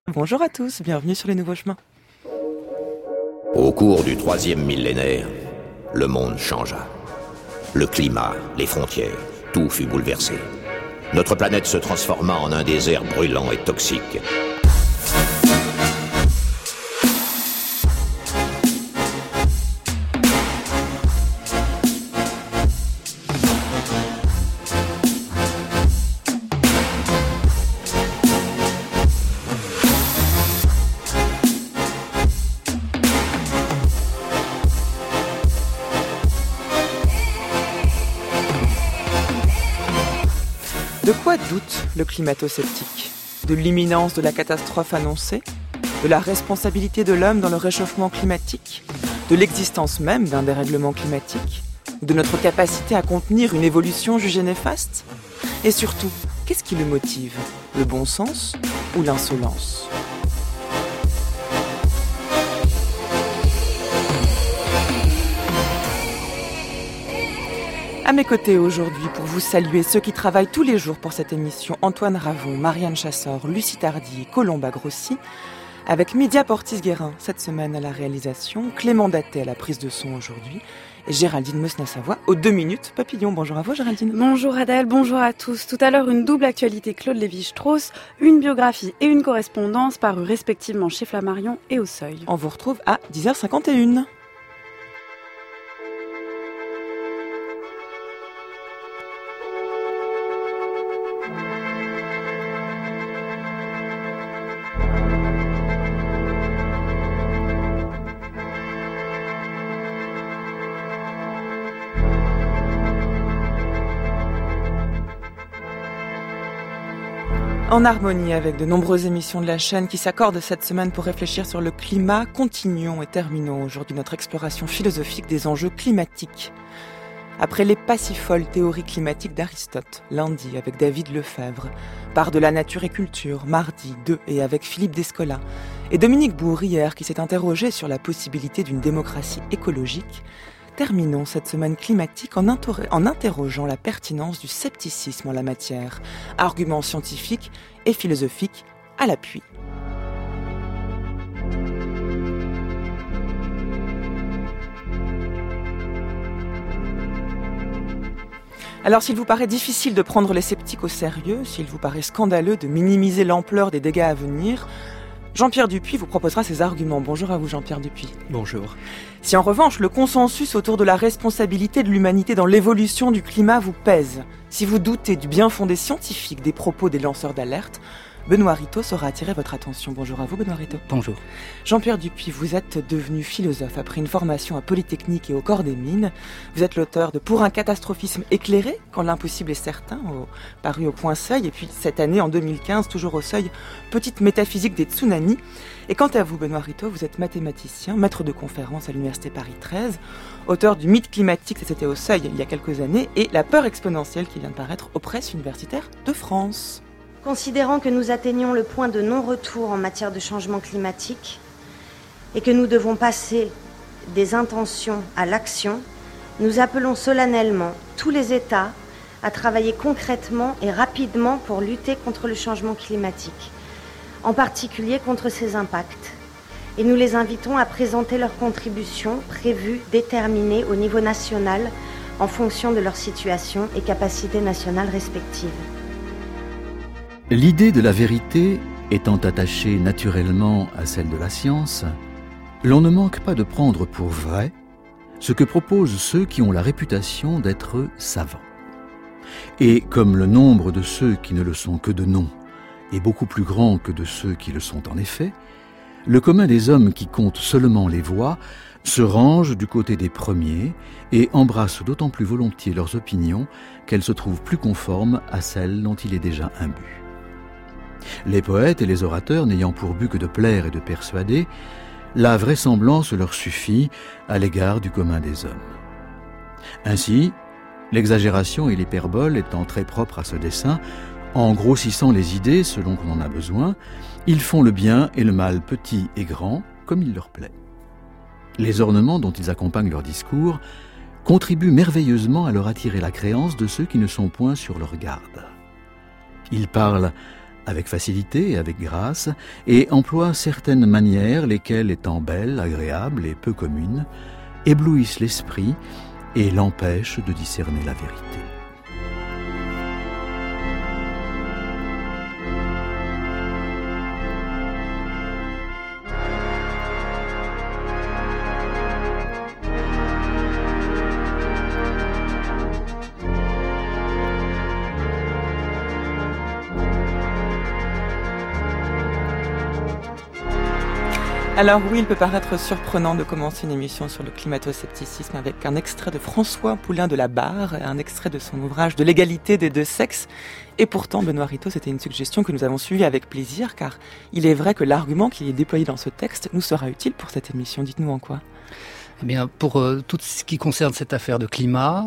Bonjour à tous, bienvenue sur les nouveaux chemins. Au cours du 3e millénaire, le monde changea. Le climat, les frontières, tout fut bouleversé. Notre planète se transforma en un désert brûlant et toxique. De quoi doute le climato-sceptique ? De l'imminence de la catastrophe annoncée ? De la responsabilité de l'homme dans le réchauffement climatique ? De l'existence même d'un dérèglement climatique ? De notre capacité à contenir une évolution jugée néfaste ? Et surtout, qu'est-ce qui le motive ? Le bon sens ou l'insolence ? À mes côtés aujourd'hui, pour vous saluer, ceux qui travaillent tous les jours pour cette émission, Antoine Ravon, Marianne Chassor, Lucie Tardy et Colomba Grossi, avec Média Portis-Guérin cette semaine à la réalisation, Clément Datet à la prise de son aujourd'hui, et Géraldine Meusna-Savoie aux 2 minutes papillon. Bonjour à vous Géraldine. Bonjour Adèle, bonjour à tous. Tout à l'heure, une double actualité Claude Lévi-Strauss, une biographie et une correspondance parues respectivement chez Flammarion et au Seuil. On vous retrouve à 10h51. En harmonie avec de nombreuses émissions de la chaîne qui s'accordent cette semaine pour réfléchir sur le climat, continuons et terminons aujourd'hui notre exploration philosophique des enjeux climatiques. Après les pas si folles théories climatiques d'Aristote, lundi avec David Lefebvre, Part de la nature et culture, mardi 2 et avec Philippe Descola, et Dominique Bourg hier qui s'est interrogé sur la possibilité d'une démocratie écologique, terminons cette semaine climatique en interrogeant la pertinence du scepticisme en la matière, arguments scientifiques et philosophiques à l'appui. Alors s'il vous paraît difficile de prendre les sceptiques au sérieux, s'il vous paraît scandaleux de minimiser l'ampleur des dégâts à venir, Jean-Pierre Dupuis vous proposera ses arguments. Bonjour à vous Jean-Pierre Dupuis. Bonjour. Si en revanche le consensus autour de la responsabilité de l'humanité dans l'évolution du climat vous pèse, si vous doutez du bien fondé scientifique des propos des lanceurs d'alerte, Benoît Rittaud saura attirer votre attention. Bonjour à vous Benoît Rittaud. Bonjour. Jean-Pierre Dupuis, vous êtes devenu philosophe après une formation à Polytechnique et au Corps des Mines. Vous êtes l'auteur de Pour un catastrophisme éclairé, quand l'impossible est certain, paru au Point Seuil, et puis cette année, en 2015, toujours au Seuil, Petite métaphysique des tsunamis. Et quant à vous, Benoît Rittaud, vous êtes mathématicien, maître de conférences à l'Université Paris 13, auteur du Mythe climatique, c'était au Seuil il y a quelques années, et La peur exponentielle qui vient de paraître aux presses universitaires de France. Considérant que nous atteignons le point de non-retour en matière de changement climatique et que nous devons passer des intentions à l'action, nous appelons solennellement tous les États à travailler concrètement et rapidement pour lutter contre le changement climatique, en particulier contre ses impacts. Et nous les invitons à présenter leurs contributions prévues, déterminées au niveau national en fonction de leur situation et capacités nationales respectives. L'idée de la vérité étant attachée naturellement à celle de la science, l'on ne manque pas de prendre pour vrai ce que proposent ceux qui ont la réputation d'être savants. Et comme le nombre de ceux qui ne le sont que de nom est beaucoup plus grand que de ceux qui le sont en effet, le commun des hommes qui comptent seulement les voix se range du côté des premiers et embrasse d'autant plus volontiers leurs opinions qu'elles se trouvent plus conformes à celles dont il est déjà imbu. Les poètes et les orateurs n'ayant pour but que de plaire et de persuader, la vraisemblance leur suffit à l'égard du commun des hommes. Ainsi, l'exagération et l'hyperbole étant très propres à ce dessein, en grossissant les idées selon qu'on en a besoin, ils font le bien et le mal petit et grand comme il leur plaît. Les ornements dont ils accompagnent leur discours contribuent merveilleusement à leur attirer la créance de ceux qui ne sont point sur leur garde. Ils parlent avec facilité et avec grâce, et emploie certaines manières, lesquelles étant belles, agréables et peu communes, éblouissent l'esprit et l'empêchent de discerner la vérité. Alors oui, il peut paraître surprenant de commencer une émission sur le climato-scepticisme avec un extrait de François Poulain de la Barre, un extrait de son ouvrage de l'égalité des deux sexes. Et pourtant, Benoît Rittaud, c'était une suggestion que nous avons suivie avec plaisir, car il est vrai que l'argument qui est déployé dans ce texte nous sera utile pour cette émission. Dites-nous en quoi. Eh bien, pour tout ce qui concerne cette affaire de climat,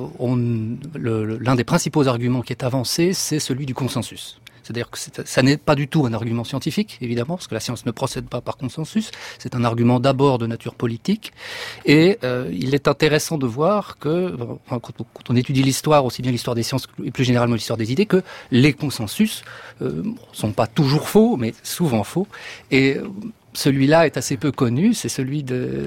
l'un des principaux arguments qui est avancé, c'est celui du consensus. C'est-à-dire que ça n'est pas du tout un argument scientifique, évidemment, parce que la science ne procède pas par consensus. C'est un argument d'abord de nature politique. Et il est intéressant de voir que, quand on étudie l'histoire, aussi bien l'histoire des sciences et plus généralement l'histoire des idées, que les consensus sont pas toujours faux, mais souvent faux. Et celui-là est assez peu connu, c'est celui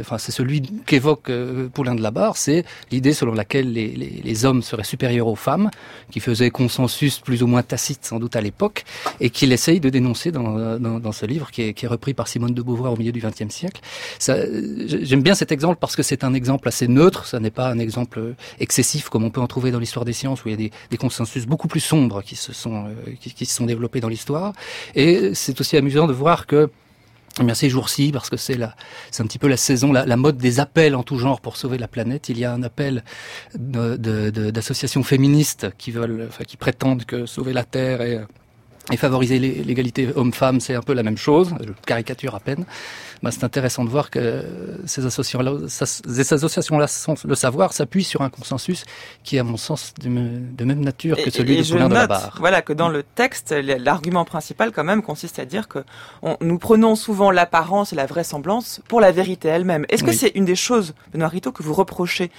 qu'évoque Poulain de la Barre, c'est l'idée selon laquelle les hommes seraient supérieurs aux femmes, qui faisait consensus plus ou moins tacite sans doute à l'époque, et qu'il essaye de dénoncer dans ce livre qui est repris par Simone de Beauvoir au milieu du XXe siècle. J'aime bien cet exemple parce que c'est un exemple assez neutre, ça n'est pas un exemple excessif comme on peut en trouver dans l'histoire des sciences où il y a des consensus beaucoup plus sombres qui se sont développés dans l'histoire. Et c'est aussi amusant de voir que bien ces jours-ci, parce que c'est un petit peu la saison, la mode des appels en tout genre pour sauver la planète. Il y a un appel d'associations féministes qui prétendent que sauver la Terre et favoriser l'égalité homme-femme, c'est un peu la même chose. Je caricature à peine. C'est intéressant de voir que ces associations-là, sans le savoir, s'appuient sur un consensus qui est, à mon sens, de même nature que celui de Poulain de la Barre. Voilà, que dans le texte, l'argument principal, quand même, consiste à dire que nous prenons souvent l'apparence et la vraisemblance pour la vérité elle-même. Est-ce que c'est une des choses, Benoît Rittaud, que vous reprochez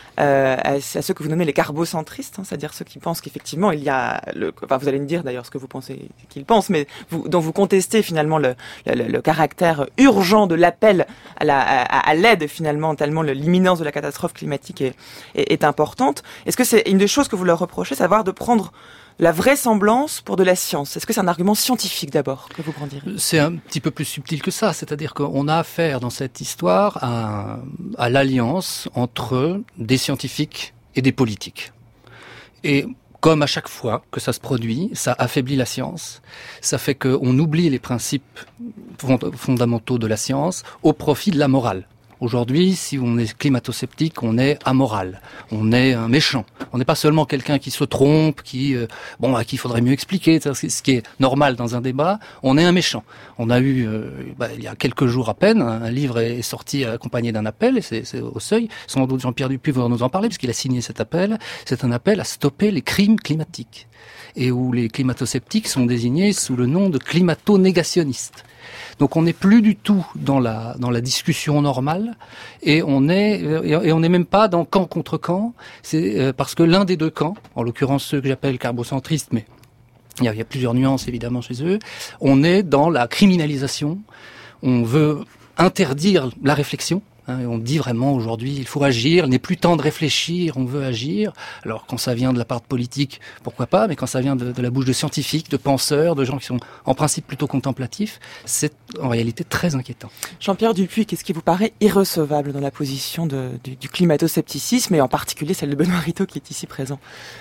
à ceux que vous nommez les carbocentristes, c'est-à-dire ceux qui pensent qu'effectivement il y a vous allez me dire d'ailleurs ce que vous pensez qu'ils pensent, mais dont vous contestez finalement le caractère urgent de l'appel à l'aide finalement, tellement l'imminence de la catastrophe climatique est importante. Est-ce que c'est une des choses que vous leur reprochez, savoir de prendre la vraisemblance pour de la science? Est-ce que c'est un argument scientifique d'abord que vous brandirez? C'est un petit peu plus subtil que ça, c'est-à-dire qu'on a affaire dans cette histoire à l'alliance entre des scientifiques et des politiques. Et comme à chaque fois que ça se produit, ça affaiblit la science, ça fait qu'on oublie les principes fondamentaux de la science au profit de la morale. Aujourd'hui, si on est climato-sceptique, on est amoral, on est un méchant. On n'est pas seulement quelqu'un qui se trompe, à qui il faudrait mieux expliquer, ce qui est normal dans un débat. On est un méchant. On a eu, il y a quelques jours à peine, un livre est sorti accompagné d'un appel, et c'est au Seuil. Sans doute Jean-Pierre Dupuy va nous en parler, parce qu'il a signé cet appel. C'est un appel à stopper les crimes climatiques, et où les climato-sceptiques sont désignés sous le nom de climato-négationnistes. Donc on n'est plus du tout dans la discussion normale, et on n'est même pas dans camp contre camp. C'est parce que l'un des deux camps, en l'occurrence ceux que j'appelle carbocentristes, mais il y a plusieurs nuances évidemment chez eux, on est dans la criminalisation. On veut interdire la réflexion. On dit vraiment aujourd'hui, il faut agir, il n'est plus temps de réfléchir, on veut agir. Alors quand ça vient de la part de politique, pourquoi pas, mais quand ça vient de la bouche de scientifiques, de penseurs, de gens qui sont en principe plutôt contemplatifs, c'est en réalité très inquiétant. Jean-Pierre Dupuy, qu'est-ce qui vous paraît irrecevable dans la position du climato-scepticisme, et en particulier celle de Benoît Rittaud qui est ici présent?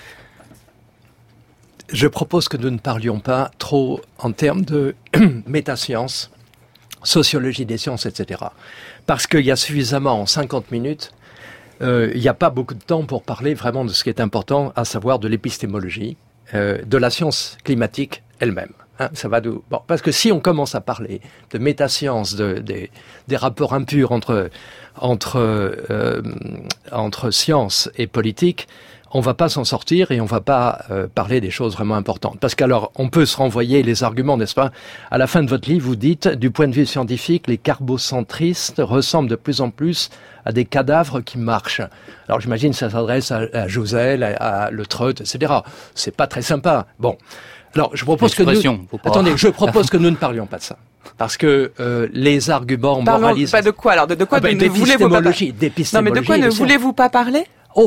Je propose que nous ne parlions pas trop en termes de métasciences, sociologie des sciences, etc. Parce qu'il y a suffisamment, en 50 minutes, il n'y a pas beaucoup de temps pour parler vraiment de ce qui est important, à savoir de l'épistémologie, de la science climatique elle-même. Ça va parce que si on commence à parler de métasciences, des rapports impurs entre science et politique, on va pas s'en sortir et on va pas parler des choses vraiment importantes. Parce qu'alors, on peut se renvoyer les arguments, n'est-ce pas? À la fin de votre livre, vous dites, du point de vue scientifique, les carbocentristes ressemblent de plus en plus à des cadavres qui marchent. Alors j'imagine que ça s'adresse à Jouzel, à Le Treut, etc. C'est pas très sympa. Bon. Alors je propose que nous ne parlions pas de ça. Parce que les arguments moralistes... Pas de quoi alors? De quoi ne voulez-vous pas parler? Non, mais de quoi ne voulez-vous pas parler?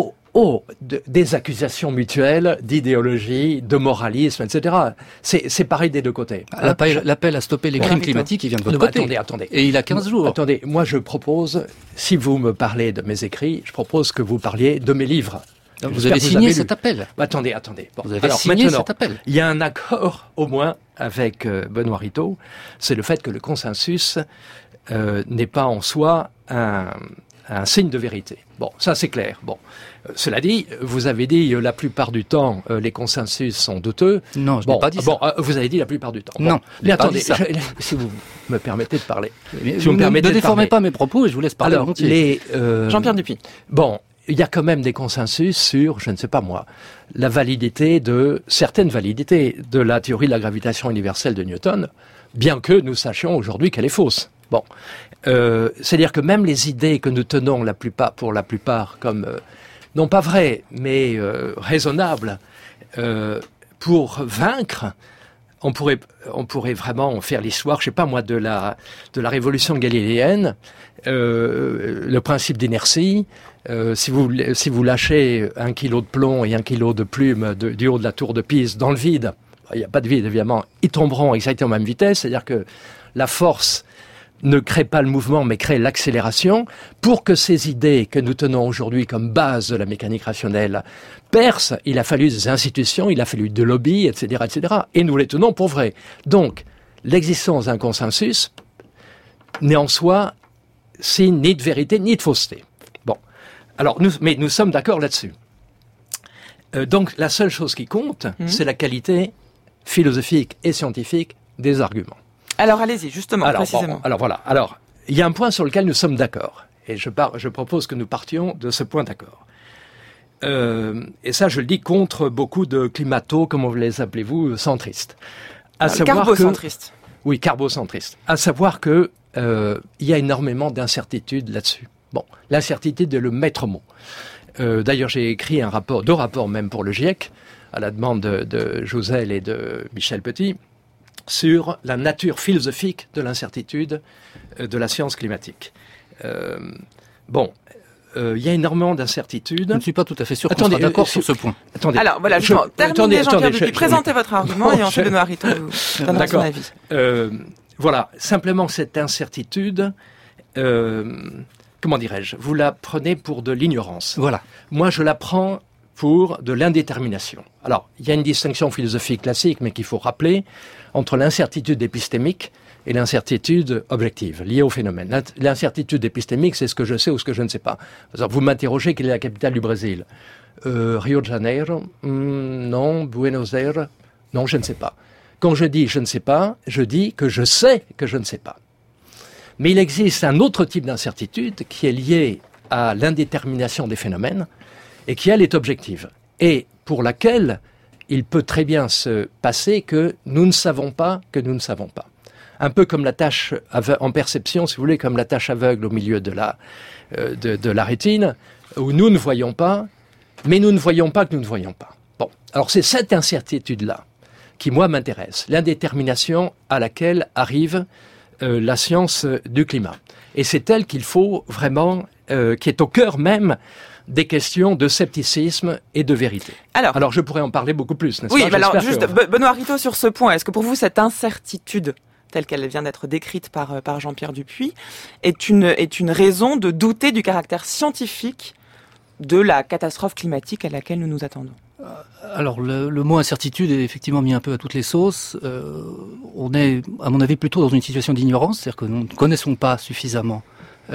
Des accusations mutuelles, d'idéologie, de moralisme, etc. C'est pareil des deux côtés. L'appel à stopper les crimes climatiques, il vient de votre côté. Attendez. Et il a 15 jours. Attendez, moi je propose, si vous me parlez de mes écrits, je propose que vous parliez de mes livres. Vous avez signé cet appel. Attendez. Bon, vous avez signé cet appel. Il y a un accord, au moins, avec Benoît Ritaud, c'est le fait que le consensus n'est pas en soi un signe de vérité. Bon, ça c'est clair. Bon, cela dit, vous avez dit la plupart du temps les consensus sont douteux. Non, je n'ai pas dit ça. Vous avez dit la plupart du temps. Non, mais attendez, si vous me permettez de parler. Ne déformez pas mes propos et je vous laisse parler. Alors, Jean-Pierre Dupuy. Bon, il y a quand même des consensus sur, je ne sais pas moi, la validité certaines validités de la théorie de la gravitation universelle de Newton, bien que nous sachions aujourd'hui qu'elle est fausse. Bon, c'est-à-dire que même les idées que nous tenons pour la plupart comme non pas vraies, mais raisonnables, pour vaincre, on pourrait vraiment faire l'histoire, je sais pas moi, de la révolution galiléenne, le principe d'inertie. Si vous lâchez 1 kilo de plomb et 1 kilo de plume du haut de la tour de Pise dans le vide, il n'y a pas de vide évidemment, ils tomberont exactement à la même vitesse, c'est-à-dire que la force ne crée pas le mouvement, mais crée l'accélération. Pour que ces idées que nous tenons aujourd'hui comme base de la mécanique rationnelle percent, il a fallu des institutions, il a fallu de lobbies, etc., etc. Et nous les tenons pour vraies. Donc, l'existence d'un consensus n'est en soi signe ni de vérité, ni de fausseté. Bon. Alors, nous sommes d'accord là-dessus. Donc, la seule chose qui compte, c'est la qualité philosophique et scientifique des arguments. Alors allez-y, justement, précisément. Alors voilà. Alors, il y a un point sur lequel nous sommes d'accord. Et je propose que nous partions de ce point d'accord. Et ça, je le dis contre beaucoup de climato, comment vous les appelez-vous, centristes. Carbocentristes. Oui, carbocentristes. À savoir que il y a énormément d'incertitudes là-dessus. Bon, l'incertitude est le maître mot. D'ailleurs, j'ai écrit deux rapports même pour le GIEC, à la demande de Jouzel et de Michel Petit, sur la nature philosophique de l'incertitude de la science climatique. Il y a énormément d'incertitudes. Je ne suis pas tout à fait sûr qu'on soit d'accord sur ce point. Attendez. Alors voilà, terminez Jean-Pierre Dupuy, présentez votre argument et ensuite Benoît Ritaud vous donnera son avis. Voilà, simplement cette incertitude, comment dirais-je, vous la prenez pour de l'ignorance. Voilà. Moi, je la prends pour de l'indétermination. Alors, il y a une distinction philosophique classique, mais qu'il faut rappeler, entre l'incertitude épistémique et l'incertitude objective, liée au phénomène. L'incertitude épistémique, c'est ce que je sais ou ce que je ne sais pas. Par exemple, vous m'interrogez quelle est la capitale du Brésil. Rio de Janeiro, non. Buenos Aires, non, je ne sais pas. Quand je dis je ne sais pas, je dis que je sais que je ne sais pas. Mais il existe un autre type d'incertitude qui est lié à l'indétermination des phénomènes et qui, elle, est objective. Et pour laquelle il peut très bien se passer que nous ne savons pas que nous ne savons pas. Un peu comme la tâche en perception, si vous voulez, comme la tâche aveugle au milieu de la rétine, où nous ne voyons pas, mais nous ne voyons pas que nous ne voyons pas. Bon, alors c'est cette incertitude-là qui, moi, m'intéresse. L'indétermination à laquelle arrive la science du climat. Et c'est elle qu'il faut vraiment, qui est au cœur même des questions de scepticisme et de vérité. Alors je pourrais en parler beaucoup plus, n'est-ce pas? Oui, alors juste, Benoît Ritaud, sur ce point, est-ce que pour vous, cette incertitude, telle qu'elle vient d'être décrite par Jean-Pierre Dupuy, est une raison de douter du caractère scientifique de la catastrophe climatique à laquelle nous nous attendons? Alors, le mot incertitude est effectivement mis un peu à toutes les sauces. On est, à mon avis, plutôt dans une situation d'ignorance, c'est-à-dire que nous ne connaissons pas suffisamment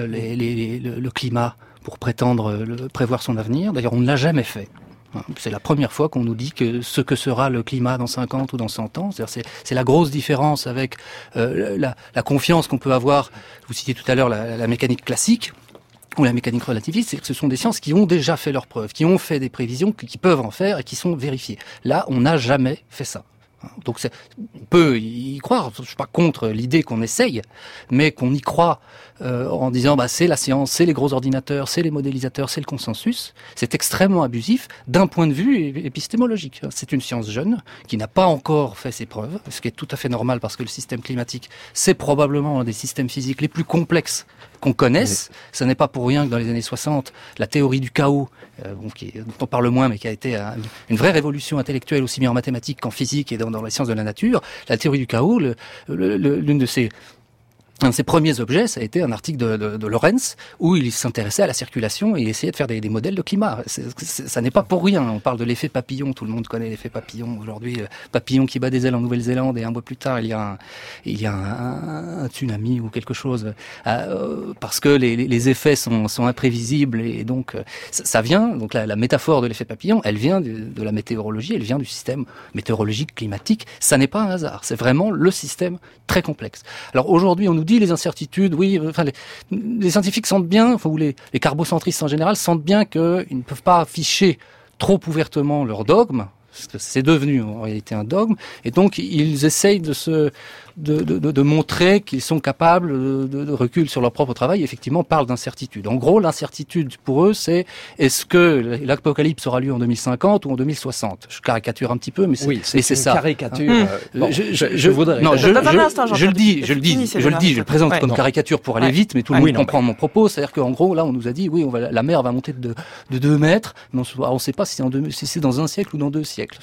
le climat pour prétendre prévoir son avenir. D'ailleurs, on ne l'a jamais fait. C'est la première fois qu'on nous dit que ce que sera le climat dans 50 ou dans 100 ans. C'est la grosse différence avec la confiance qu'on peut avoir. Vous citiez tout à l'heure la mécanique classique, ou la mécanique relativiste, c'est que ce sont des sciences qui ont déjà fait leurs preuves, qui ont fait des prévisions, qui peuvent en faire et qui sont vérifiées. Là, on n'a jamais fait ça. Donc on peut y croire, je suis pas contre l'idée qu'on essaye, mais qu'on y croit en disant c'est la science, c'est les gros ordinateurs, c'est les modélisateurs, c'est le consensus, c'est extrêmement abusif d'un point de vue épistémologique. C'est une science jeune qui n'a pas encore fait ses preuves, ce qui est tout à fait normal parce que le système climatique, c'est probablement un des systèmes physiques les plus complexes qu'on connaisse. Ça n'est pas pour rien que dans les années 60, la théorie du chaos, dont on parle moins, mais qui a été une vraie révolution intellectuelle aussi bien en mathématiques qu'en physique et dans les sciences de la nature, la théorie du chaos, un de ses premiers objets, ça a été un article de Lorentz où il s'intéressait à la circulation et essayait de faire des modèles de climat. Ça n'est pas pour rien. On parle de l'effet papillon. Tout le monde connaît l'effet papillon. Aujourd'hui, papillon qui bat des ailes en Nouvelle-Zélande et un mois plus tard, il y a un tsunami ou quelque chose parce que les effets sont imprévisibles et donc ça vient. Donc la métaphore de l'effet papillon, elle vient de la météorologie, elle vient du système météorologique climatique. Ça n'est pas un hasard. C'est vraiment le système très complexe. Alors aujourd'hui, on nous dit les incertitudes, oui, enfin les scientifiques sentent bien, enfin, ou les carbocentristes en général sentent bien qu'ils ne peuvent pas afficher trop ouvertement leur dogme, parce que c'est devenu en réalité un dogme, et donc ils essayent de montrer qu'ils sont capables de recul sur leur propre travail, et effectivement parlent d'incertitude. En gros, l'incertitude pour eux, c'est est-ce que l'apocalypse aura lieu en 2050 ou en 2060 ? Je caricature un petit peu, mais c'est ça. Caricature. Je voudrais. Non, je le dis, je le présente comme caricature pour aller vite, mais tout le monde comprend mon propos. C'est-à-dire qu'en gros, là, on nous a dit, oui, la mer va monter de 2 mètres, mais on ne sait pas si c'est dans un siècle ou dans 2 siècles.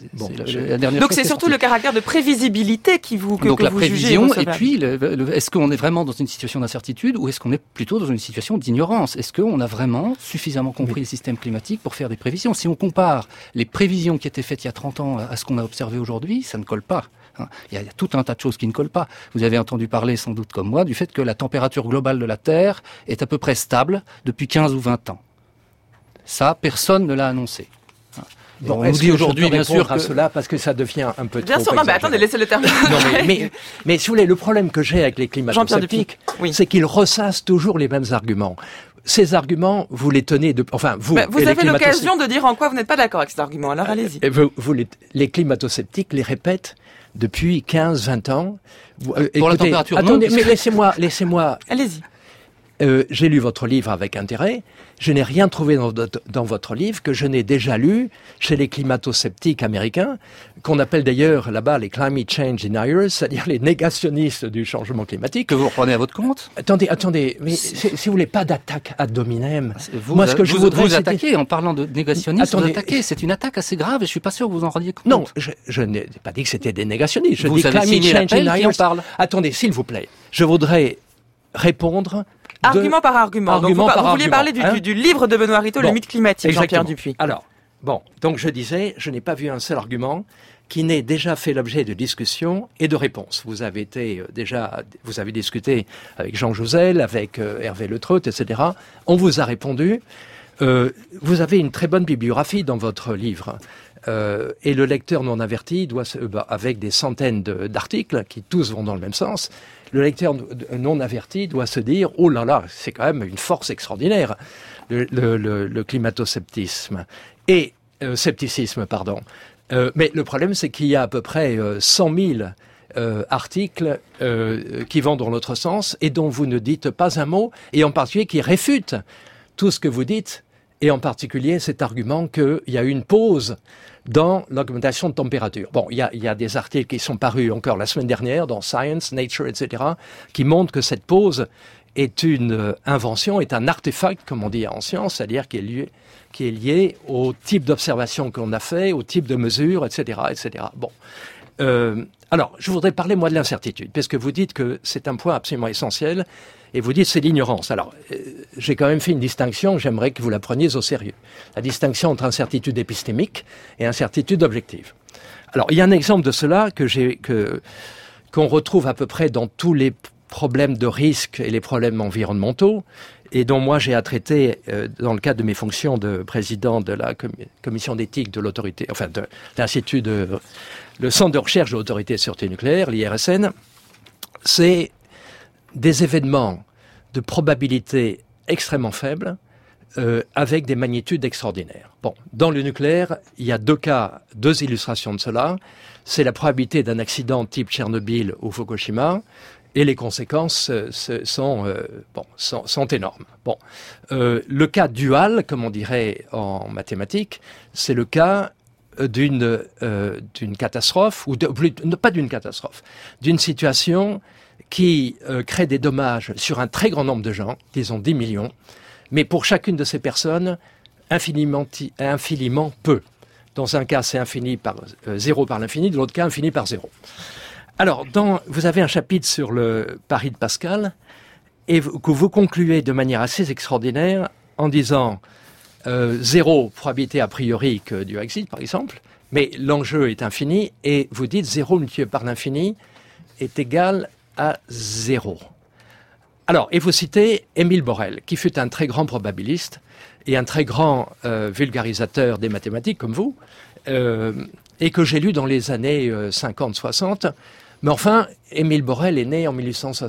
Donc c'est surtout le caractère de prévisibilité qui vous donc la prévision, et puis est-ce qu'on est vraiment dans une situation d'incertitude ou est-ce qu'on est plutôt dans une situation d'ignorance ? Est-ce qu'on a vraiment suffisamment compris le système climatique pour faire des prévisions ? Si on compare les prévisions qui étaient faites il y a 30 ans à ce qu'on a observé aujourd'hui, ça ne colle pas. Il y a tout un tas de choses qui ne collent pas. Vous avez entendu parler, sans doute comme moi, du fait que la température globale de la Terre est à peu près stable depuis 15 ou 20 ans. Ça, personne ne l'a annoncé. Bon, on nous dit aujourd'hui, bien sûr, à cela parce que ça devient un peu trop. Bien sûr, non, mais attendez, laissez le terminer. Non, mais si vous voulez, le problème que j'ai avec les climato-sceptiques, c'est qu'ils ressassent toujours les mêmes arguments. Ces arguments, vous les tenez vous avez l'occasion de dire en quoi vous n'êtes pas d'accord avec cet argument, alors allez-y. Les climato-sceptiques les répètent depuis 15-20 ans. Pour la température. Attendez, mais laissez-moi. Allez-y. J'ai lu votre livre avec intérêt. Je n'ai rien trouvé dans votre livre que je n'ai déjà lu chez les climato-sceptiques américains, qu'on appelle d'ailleurs là-bas les climate change deniers, c'est-à-dire les négationnistes du changement climatique. Que vous reprenez à votre compte ? Attendez, mais si vous voulez pas d'attaque ad hominem, moi ce que je voudrais vous attaquer en parlant de négationnistes, vous attaquez, c'est une attaque assez grave et je suis pas sûr que vous en rendiez compte. Non, je n'ai pas dit que c'était des négationnistes. Je vous dis avez climate change deniers. Qui en parle. Attendez, s'il vous plaît, je voudrais répondre. Argument par argument. Donc vous vouliez parler du livre de Benoît Rittaud, Le mythe climatique, Jean-Pierre Dupuis. Alors, donc je disais, je n'ai pas vu un seul argument qui n'ait déjà fait l'objet de discussions et de réponses. Vous avez discuté avec Jean Jouzel, avec Hervé Le Treut, etc. On vous a répondu. Vous avez une très bonne bibliographie dans votre livre. Et le lecteur non averti avec des centaines d'articles qui tous vont dans le même sens, le lecteur non averti doit se dire « Oh là là, c'est quand même une force extraordinaire, le climato-scepticisme. » Et scepticisme, pardon. Mais le problème, c'est qu'il y a à peu près 100 000 articles qui vont dans l'autre sens et dont vous ne dites pas un mot, et en particulier qui réfutent tout ce que vous dites, et en particulier cet argument qu'il y a une pause dans l'augmentation de température. Bon, il y a des articles qui sont parus encore la semaine dernière dans Science, Nature, etc., qui montrent que cette pause est une invention, est un artefact, comme on dit en science, c'est-à-dire qui est lié au type d'observation qu'on a fait, au type de mesure, etc., etc. Bon. Alors, je voudrais parler, moi, de l'incertitude, parce que vous dites que c'est un point absolument essentiel, et vous dites c'est l'ignorance. Alors, j'ai quand même fait une distinction, j'aimerais que vous la preniez au sérieux. La distinction entre incertitude épistémique et incertitude objective. Alors, il y a un exemple de cela qu'on retrouve à peu près dans tous les problèmes de risque et les problèmes environnementaux, et dont moi j'ai à traiter dans le cadre de mes fonctions de président de la commission d'éthique de l'autorité, enfin de l'institut le centre de recherche de l'autorité de sûreté nucléaire, l'IRSN. C'est des événements de probabilité extrêmement faibles, avec des magnitudes extraordinaires. Bon, dans le nucléaire, il y a deux illustrations de cela. C'est la probabilité d'un accident type Tchernobyl ou Fukushima, et les conséquences sont énormes. Bon, le cas dual, comme on dirait en mathématiques, c'est le cas d'une catastrophe, pas d'une catastrophe, d'une situation qui crée des dommages sur un très grand nombre de gens, disons 10 millions, mais pour chacune de ces personnes, infiniment peu. Dans un cas, c'est infini par 0 par l'infini, dans l'autre cas, infini par 0. Alors, vous avez un chapitre sur le pari de Pascal, et que vous concluez de manière assez extraordinaire en disant 0 probabilité a priori que Dieu existe, par exemple, mais l'enjeu est infini, et vous dites 0 multiplié par l'infini est égal à 0. Alors, et vous citez Émile Borel, qui fut un très grand probabiliste et un très grand vulgarisateur des mathématiques, comme vous, et que j'ai lu dans les années 50-60. Mais enfin, Émile Borel est né en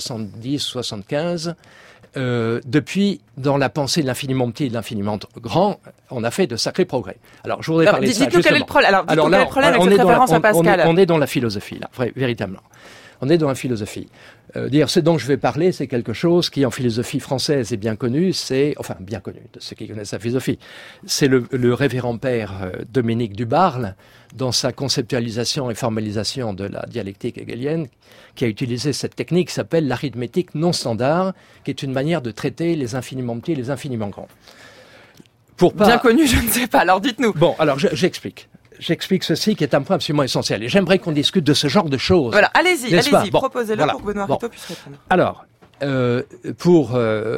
1870-75. Depuis, dans la pensée de l'infiniment petit et de l'infiniment grand, on a fait de sacrés progrès. Alors, je voudrais parler de ça. Dites-nous quel est le problème. Quel est le problème avec cette référence à Pascal. On est dans la philosophie, là, véritablement. On est dans la philosophie. Dire ce dont je vais parler, c'est quelque chose qui, en philosophie française, est bien connu. Bien connu de ceux qui connaissent la philosophie. C'est le révérend père Dominique Dubarle, dans sa conceptualisation et formalisation de la dialectique hegelienne, qui a utilisé cette technique qui s'appelle l'arithmétique non standard, qui est une manière de traiter les infiniment petits et les infiniment grands. Bien connu, je ne sais pas. Alors, dites-nous. Bon, alors, j'explique. J'explique ceci qui est un point absolument essentiel. Et j'aimerais qu'on discute de ce genre de choses. Voilà, allez-y, proposez-le pour que Benoît Ritaud puisse répondre. Alors, pour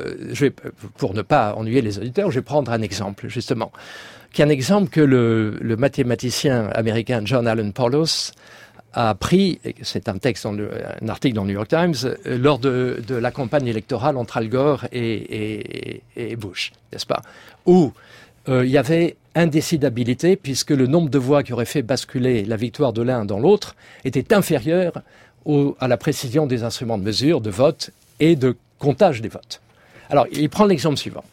ne pas ennuyer les auditeurs, je vais prendre un exemple, justement, qui est un exemple que le mathématicien américain John Allen Paulos a pris, c'est un article dans le New York Times, lors de la campagne électorale entre Al Gore et Bush, n'est-ce pas, où il y avait indécidabilité, puisque le nombre de voix qui aurait fait basculer la victoire de l'un dans l'autre était inférieur à la précision des instruments de mesure, de vote et de comptage des votes. Alors, il prend l'exemple suivant.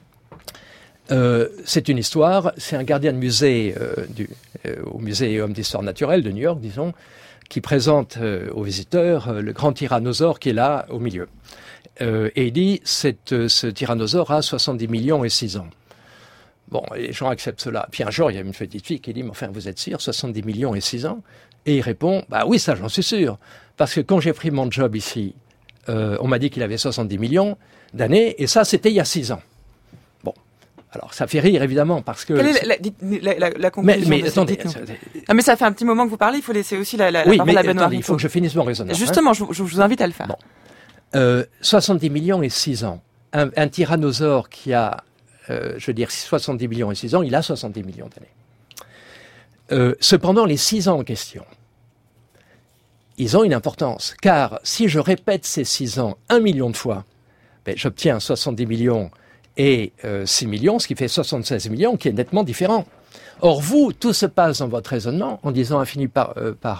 C'est une histoire, c'est un gardien de musée au Muséum d'histoire naturelle de New York, disons, qui présente aux visiteurs le grand tyrannosaure qui est là au milieu. Et il dit, ce tyrannosaure a 70 millions et 6 ans. Bon, les gens acceptent cela. Puis un jour, il y a une petite fille qui dit, mais enfin, vous êtes sûr, 70 millions et 6 ans? Et il répond, bah oui, ça, j'en suis sûr. Parce que quand j'ai pris mon job ici, on m'a dit qu'il avait 70 millions d'années, et ça, c'était il y a 6 ans. Bon. Alors, ça fait rire, évidemment, parce que... Quelle est la conclusion mais attendez, mais ça fait un petit moment que vous parlez, il faut laisser aussi la parole à Benoît Ritaud. Il faut que je finisse mon raisonnement. Justement, je vous invite à le faire. Bon. 70 millions et 6 ans. Un tyrannosaure qui a... 70 millions et 6 ans, il a 70 millions d'années. Cependant, les 6 ans en question, ils ont une importance, car si je répète ces 6 ans 1 million de fois, j'obtiens 70 millions et 6 millions, ce qui fait 76 millions, qui est nettement différent. Or, vous, tout se passe dans votre raisonnement en disant infini par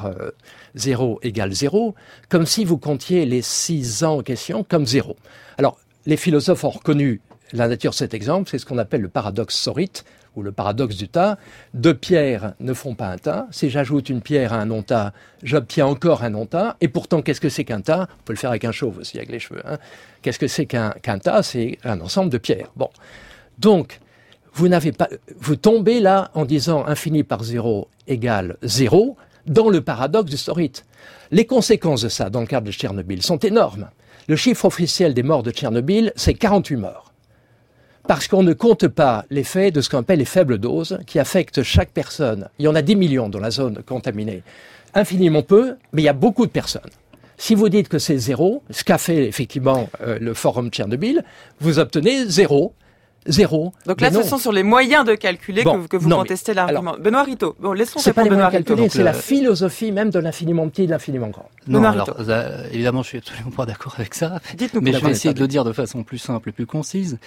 0 égale 0, comme si vous comptiez les 6 ans en question comme 0. Alors, les philosophes ont reconnu la nature de cet exemple, c'est ce qu'on appelle le paradoxe sorite, ou le paradoxe du tas. 2 pierres ne font pas un tas. Si j'ajoute une pierre à un non-tas, j'obtiens encore un non-tas. Et pourtant, qu'est-ce que c'est qu'un tas? On peut le faire avec un chauve aussi, avec les cheveux. Qu'est-ce que c'est qu'un tas? C'est un ensemble de pierres. Bon. Donc, vous tombez là en disant infini par 0 égale 0 dans le paradoxe du sorite. Les conséquences de ça, dans le cadre de Tchernobyl, sont énormes. Le chiffre officiel des morts de Tchernobyl, c'est 48 morts. Parce qu'on ne compte pas l'effet de ce qu'on appelle les faibles doses qui affectent chaque personne. Il y en a 10 millions dans la zone contaminée. Infiniment peu, mais il y a beaucoup de personnes. Si vous dites que c'est 0, ce qu'a fait effectivement le forum Tchernobyl, vous obtenez 0. Donc là, ce sont sur les moyens de calculer que vous contestez l'argument. Benoît Ritaud, laissons c'est pas les Benoît moyens Ritaud. calculés, c'est la philosophie même de l'infiniment petit et de l'infiniment grand. Non, alors, évidemment, je suis absolument pas d'accord avec ça. Dites-nous mais je vais essayer de le dire de façon plus simple et plus concise.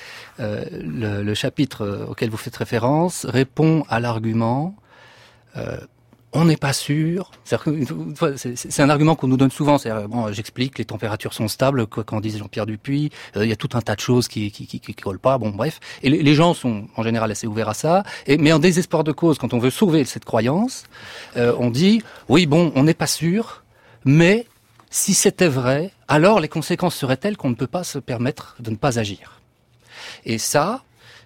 Le chapitre auquel vous faites référence répond à l'argument on n'est pas sûr. C'est un argument qu'on nous donne souvent. J'explique, les températures sont stables, quand disait Jean-Pierre Dupuis. Il y a tout un tas de choses qui collent pas. Bon, bref. Et les gens sont en général assez ouverts à ça. Mais en désespoir de cause, quand on veut sauver cette croyance, on dit oui, bon, on n'est pas sûr, mais si c'était vrai, alors les conséquences seraient telles qu'on ne peut pas se permettre de ne pas agir. Et ça.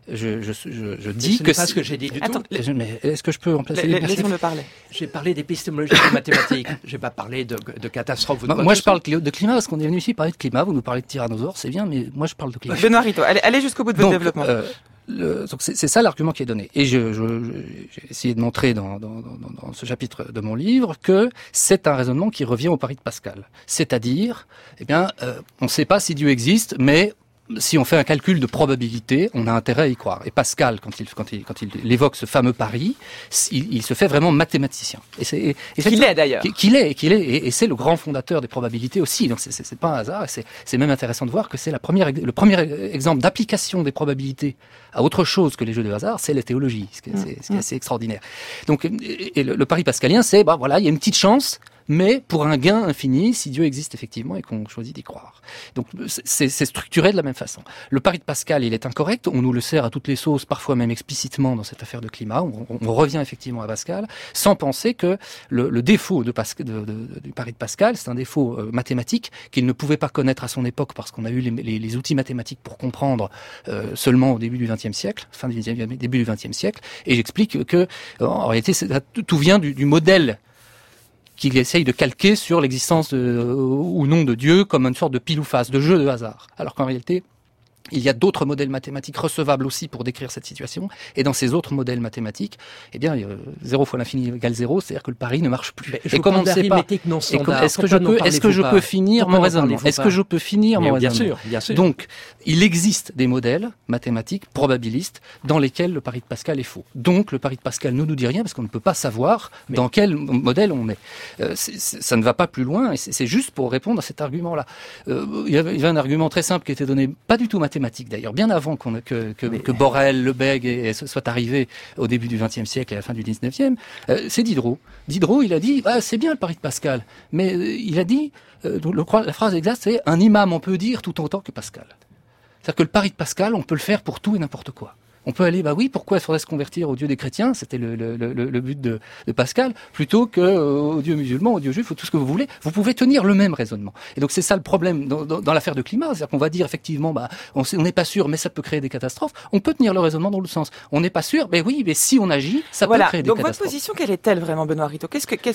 Je dis que c'est pas ce que j'ai dit du tout. Mais est-ce que je peux remplacer Laissons-le parler. J'ai parlé d'épistémologie et de mathématiques. J'ai pas parlé de catastrophe. Moi, je parle de climat parce qu'on est venu ici parler de climat. Vous nous parlez de tyrannosaures, c'est bien, mais moi, je parle de climat. Benoît Ritaud, allez jusqu'au bout de votre développement. Donc c'est ça l'argument qui est donné. Et j'ai essayé de montrer dans ce chapitre de mon livre que c'est un raisonnement qui revient au pari de Pascal. C'est-à-dire, on ne sait pas si Dieu existe, mais si on fait un calcul de probabilité, on a intérêt à y croire. Et Pascal, quand il évoque ce fameux pari, il se fait vraiment mathématicien. Et c'est le grand fondateur des probabilités aussi. Donc c'est pas un hasard. C'est même intéressant de voir que c'est le premier exemple d'application des probabilités à autre chose que les jeux de hasard, c'est la théologie. Ce qui est assez extraordinaire. Donc, le pari pascalien, c'est, il y a une petite chance, mais pour un gain infini, si Dieu existe effectivement et qu'on choisit d'y croire. Donc c'est structuré de la même façon. Le pari de Pascal, il est incorrect, on nous le sert à toutes les sauces, parfois même explicitement dans cette affaire de climat, on revient effectivement à Pascal, sans penser que le défaut du pari de Pascal, c'est un défaut mathématique qu'il ne pouvait pas connaître à son époque parce qu'on a eu les outils mathématiques pour comprendre seulement au début du XXe siècle, début du XXe siècle, et j'explique que en réalité tout vient du modèle qu'il essaye de calquer sur l'existence ou non de Dieu comme une sorte de pile ou face, de jeu de hasard. Alors qu'en réalité, il y a d'autres modèles mathématiques recevables aussi pour décrire cette situation. Et dans ces autres modèles mathématiques, 0 fois l'infini égale 0, c'est-à-dire que le pari ne marche plus. Et comme on ne sait pas, est-ce que je peux finir mon raisonnement? Est-ce que je peux finir mon raisonnement? Bien sûr. Donc, il existe des modèles mathématiques probabilistes dans lesquels le pari de Pascal est faux. Donc, le pari de Pascal ne nous dit rien parce qu'on ne peut pas savoir dans quel modèle on est. Ça ne va pas plus loin et c'est juste pour répondre à cet argument-là. Il y avait un argument très simple qui était donné, pas du tout mathématique d'ailleurs, bien avant que Borel, Lebesgue soit arrivé au début du XXe siècle et à la fin du XIXe, c'est Diderot. Diderot, il a dit, c'est bien le pari de Pascal, mais il a dit, la phrase exacte, c'est « un imam, on peut dire tout autant que Pascal ». C'est-à-dire que le pari de Pascal, on peut le faire pour tout et n'importe quoi. On peut aller, pourquoi il faudrait se convertir au Dieu des chrétiens? C'était le but de Pascal, plutôt que au Dieu musulman, au Dieu juif, ou tout ce que vous voulez. Vous pouvez tenir le même raisonnement. Et donc c'est ça le problème dans l'affaire de climat, c'est-à-dire qu'on va dire effectivement, on n'est pas sûr, mais ça peut créer des catastrophes. On peut tenir le raisonnement dans le sens, on n'est pas sûr, mais si on agit, ça peut créer des catastrophes. Donc votre position, quelle est-elle vraiment, Benoît Ritaud?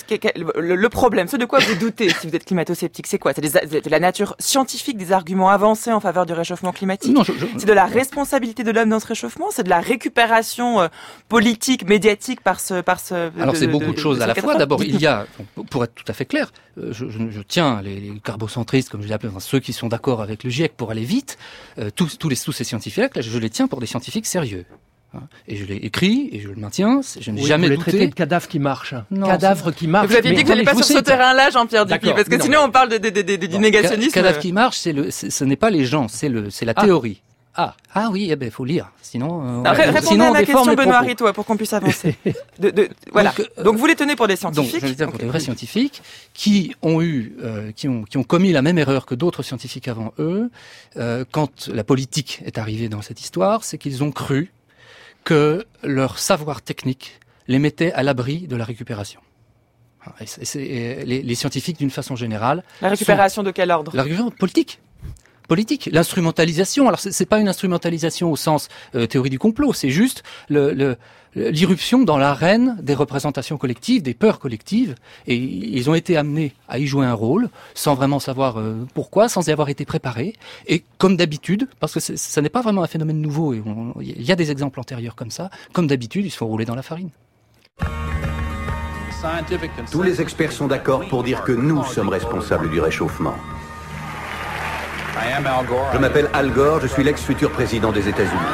Le problème, ce de quoi vous doutez si vous êtes climato-sceptique, c'est quoi? C'est de la nature scientifique, des arguments avancés en faveur du réchauffement climatique? Non, c'est de la responsabilité de l'homme dans ce réchauffement? C'est de la récupération politique, médiatique par ce. Alors c'est beaucoup de choses à la fois. D'abord, il y a, pour être tout à fait clair, je tiens les carbocentristes, comme je l'ai appelé, ceux qui sont d'accord avec le GIEC pour aller vite, tous ces scientifiques, là, je les tiens pour des scientifiques sérieux. Et je l'ai écrit et je le maintiens. Je n'ai jamais douté. Traité de cadavre qui marche. Cadavre qui marche. Vous aviez dit que vous n'allez pas sur ce terrain-là, Jean-Pierre Dupuis, parce que sinon on parle du négationnisme. Cadavre qui marche, ce n'est pas les gens, c'est la théorie. Ah oui, faut lire. Sinon, répondez à la question, Benoît Ritaud, pour qu'on puisse avancer. Voilà. Donc vous les tenez pour des scientifiques. Donc je les tiens pour des vrais scientifiques qui ont commis la même erreur que d'autres scientifiques avant eux. Quand la politique est arrivée dans cette histoire, c'est qu'ils ont cru que leur savoir technique les mettait à l'abri de la récupération. Les scientifiques, d'une façon générale. La récupération de quel ordre? La récupération politique, l'instrumentalisation. Alors c'est pas une instrumentalisation au sens théorie du complot, c'est juste l'irruption dans l'arène des représentations collectives, des peurs collectives, et ils ont été amenés à y jouer un rôle sans vraiment savoir pourquoi, sans y avoir été préparés, et comme d'habitude, parce que ça n'est pas vraiment un phénomène nouveau, et il y a des exemples antérieurs comme ça, comme d'habitude, ils se font rouler dans la farine. Tous les experts sont d'accord pour dire que nous sommes responsables du réchauffement. Je m'appelle Al Gore, je suis l'ex-futur président des États-Unis.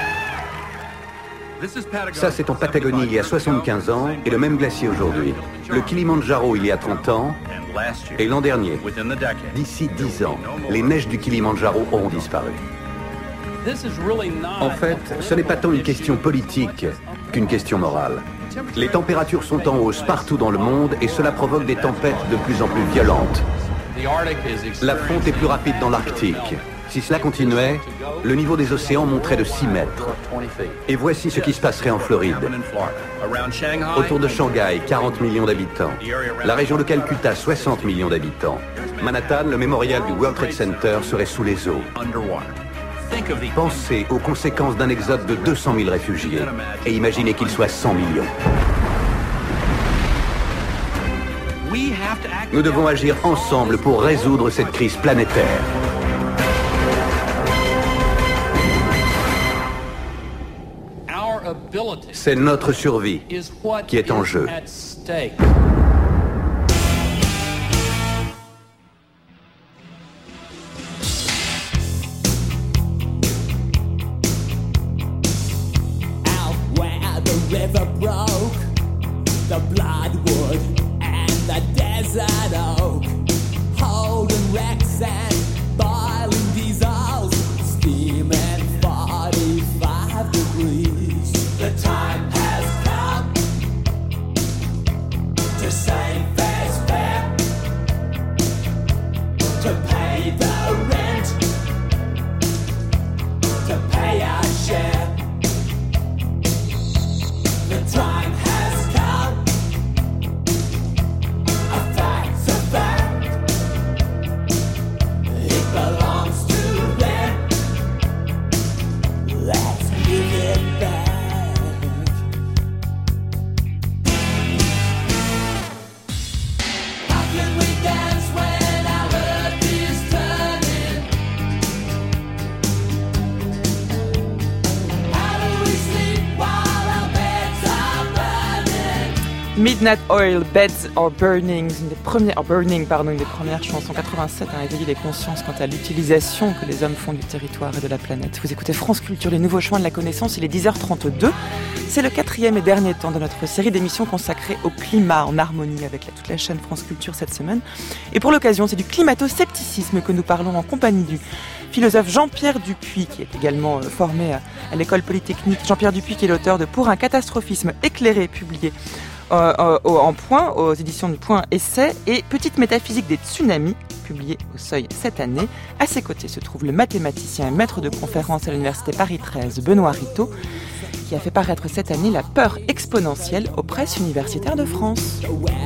Ça, c'est en Patagonie il y a 75 ans et le même glacier aujourd'hui. Le Kilimandjaro il y a 30 ans et l'an dernier. D'ici 10 ans, les neiges du Kilimandjaro auront disparu. En fait, ce n'est pas tant une question politique qu'une question morale. Les températures sont en hausse partout dans le monde et cela provoque des tempêtes de plus en plus violentes. La fonte est plus rapide dans l'Arctique. Si cela continuait, le niveau des océans monterait de 6 mètres. Et voici ce qui se passerait en Floride. Autour de Shanghai, 40 millions d'habitants. La région de Calcutta, 60 millions d'habitants. Manhattan, le mémorial du World Trade Center, serait sous les eaux. Pensez aux conséquences d'un exode de 200 000 réfugiés. Et imaginez qu'ils soient 100 millions. Nous devons agir ensemble pour résoudre cette crise planétaire. C'est notre survie qui est en jeu. Midnight Oil, Beds Are Burning, une des premières chansons 87 à éveiller les consciences quant à l'utilisation que les hommes font du territoire et de la planète. Vous écoutez France Culture, les nouveaux chemins de la connaissance, il est 10h32. C'est le 4e et dernier temps de notre série d'émissions consacrée au climat en harmonie avec toute la chaîne France Culture cette semaine. Et pour l'occasion, c'est du climato-scepticisme que nous parlons en compagnie du philosophe Jean-Pierre Dupuy, qui est également formé à l'école polytechnique. Jean-Pierre Dupuy qui est l'auteur de Pour un catastrophisme éclairé, publié en Point, aux éditions du Point Essai, et Petite métaphysique des tsunamis, publié au Seuil cette année. À ses côtés se trouve le mathématicien et maître de conférence à l'université Paris 13, Benoît Rittaud, qui a fait paraître cette année La peur exponentielle aux presses universitaires de France.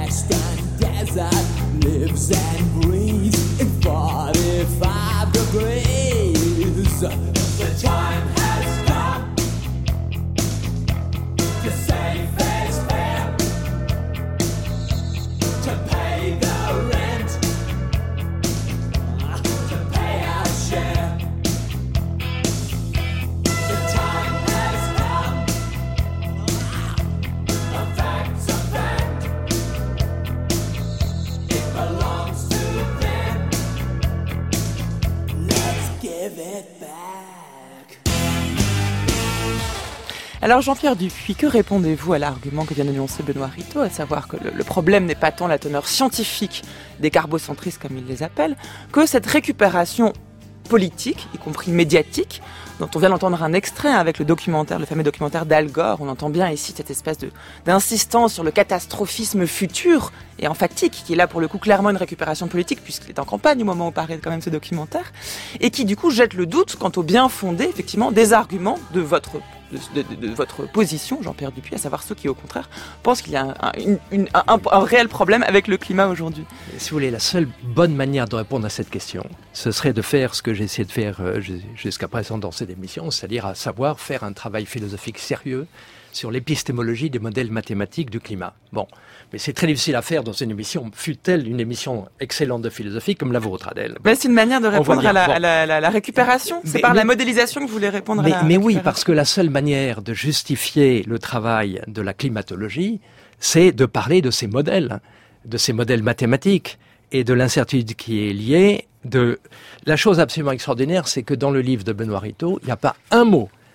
Alors Jean-Pierre Dupuy, que répondez-vous à l'argument que vient d'énoncer Benoît Rittaud, à savoir que le problème n'est pas tant la teneur scientifique des carbocentristes comme il les appelle, que cette récupération politique, y compris médiatique, dont on vient d'entendre un extrait avec le fameux documentaire d'Al Gore. On entend bien ici cette espèce d'insistance sur le catastrophisme futur et emphatique, qui est là pour le coup clairement une récupération politique, puisqu'il est en campagne au moment où paraît quand même ce documentaire, et qui du coup jette le doute quant au bien fondé, effectivement, des arguments de votre position, Jean-Pierre Dupuy, à savoir ceux qui, au contraire, pensent qu'il y a un réel problème avec le climat aujourd'hui. Si vous voulez, la seule bonne manière de répondre à cette question, ce serait de faire ce que j'ai essayé de faire jusqu'à présent dans cette émission, c'est-à-dire à savoir faire un travail philosophique sérieux sur l'épistémologie des modèles mathématiques du climat. Bon, mais c'est très difficile à faire dans une émission, fût-elle une émission excellente de philosophie comme la vôtre, Adèle. Mais c'est une manière de répondre à la récupération. C'est par la modélisation que vous voulez répondre à la récupération. Mais oui, parce que la seule manière de justifier le travail de la climatologie, c'est de parler de ces modèles mathématiques et de l'incertitude qui est liée. La chose absolument extraordinaire, c'est que dans le livre de Benoît Rittaud, il n'y a pas un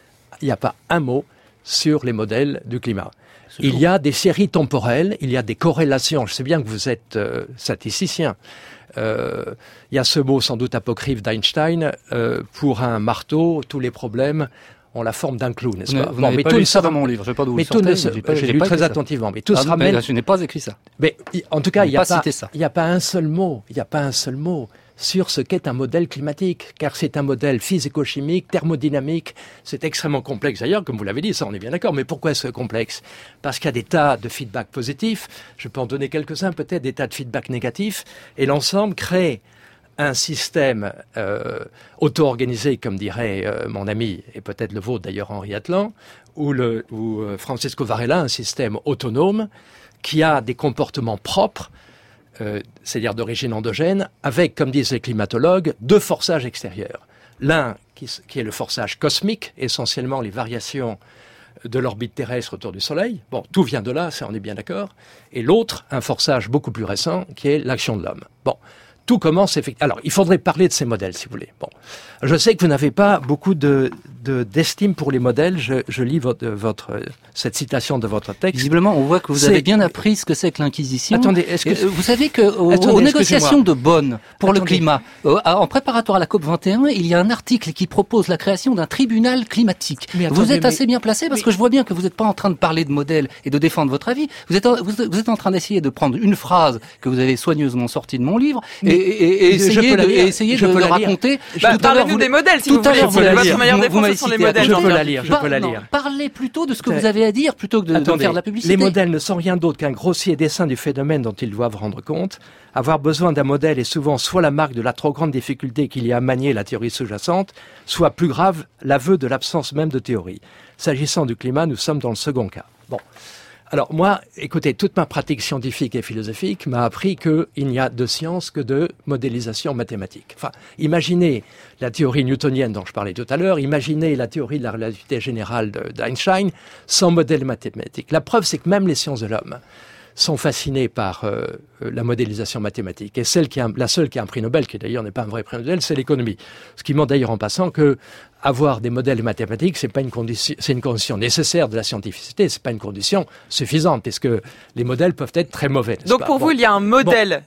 mot sur les modèles du climat. Il y a des séries temporelles, il y a des corrélations. Je sais bien que vous êtes statisticien. Il y a ce mot sans doute apocryphe d'Einstein, pour un marteau, tous les problèmes, ont la forme d'un clou, n'est-ce pas? Vous n'avez pas lu ça dans mon livre, je ne sais pas d'où vous le sortez. J'ai lu très attentivement, mais tout se ramène... Je n'ai pas écrit ça. Mais en tout cas, il n'y a pas un seul mot sur ce qu'est un modèle climatique, car c'est un modèle physico-chimique, thermodynamique, c'est extrêmement complexe d'ailleurs, comme vous l'avez dit, ça on est bien d'accord, mais pourquoi est-ce complexe? Parce qu'il y a des tas de feedback positifs, je peux en donner quelques-uns peut-être, des tas de feedback négatifs, et l'ensemble crée un système auto-organisé, comme dirait mon ami, et peut-être le vôtre d'ailleurs Henri Atlan, ou Francisco Varela, un système autonome qui a des comportements propres, c'est-à-dire d'origine endogène, avec, comme disent les climatologues, deux forçages extérieurs. L'un qui est le forçage cosmique, essentiellement les variations de l'orbite terrestre autour du Soleil. Bon, tout vient de là, ça on est bien d'accord. Et l'autre, un forçage beaucoup plus récent, qui est l'action de l'homme. Bon, tout commence effectivement. Alors, il faudrait parler de ces modèles, si vous voulez. Bon, je sais que vous n'avez pas beaucoup d'estime pour les modèles. Je lis cette citation de votre texte. Visiblement, on voit que vous avez bien appris ce que c'est que l'Inquisition. Attendez, vous savez que aux négociations de Bonn pour le climat, en préparatoire à la COP 21, il y a un article qui propose la création d'un tribunal climatique. Vous êtes assez bien placé parce que je vois bien que vous n'êtes pas en train de parler de modèles et de défendre votre avis. Vous êtes en train d'essayer de prendre une phrase que vous avez soigneusement sortie de mon livre et essayer de raconter. Parlez-nous des modèles, si vous voulez. Votre meilleure défense, ce sont les modèles. Je peux la lire. Parlez plutôt de ce que vous avez à dire plutôt que de faire de la publicité. Les modèles ne sont rien d'autre qu'un grossier dessin du phénomène dont ils doivent rendre compte. Avoir besoin d'un modèle est souvent soit la marque de la trop grande difficulté qu'il y a à manier la théorie sous-jacente, soit plus grave, l'aveu de l'absence même de théorie. S'agissant du climat, nous sommes dans le second cas. Bon. Alors moi, écoutez, toute ma pratique scientifique et philosophique m'a appris qu'il n'y a de science que de modélisation mathématique. Enfin, imaginez la théorie newtonienne dont je parlais tout à l'heure, imaginez la théorie de la relativité générale d'Einstein sans modèle mathématique. La preuve, c'est que même les sciences de l'homme sont fascinés par la modélisation mathématique. Et la seule qui a un prix Nobel, qui d'ailleurs n'est pas un vrai prix Nobel, c'est l'économie. Ce qui montre d'ailleurs en passant que avoir des modèles mathématiques, c'est une condition nécessaire de la scientificité, c'est pas une condition suffisante, parce que les modèles peuvent être très mauvais. Donc pour vous, il y a un modèle.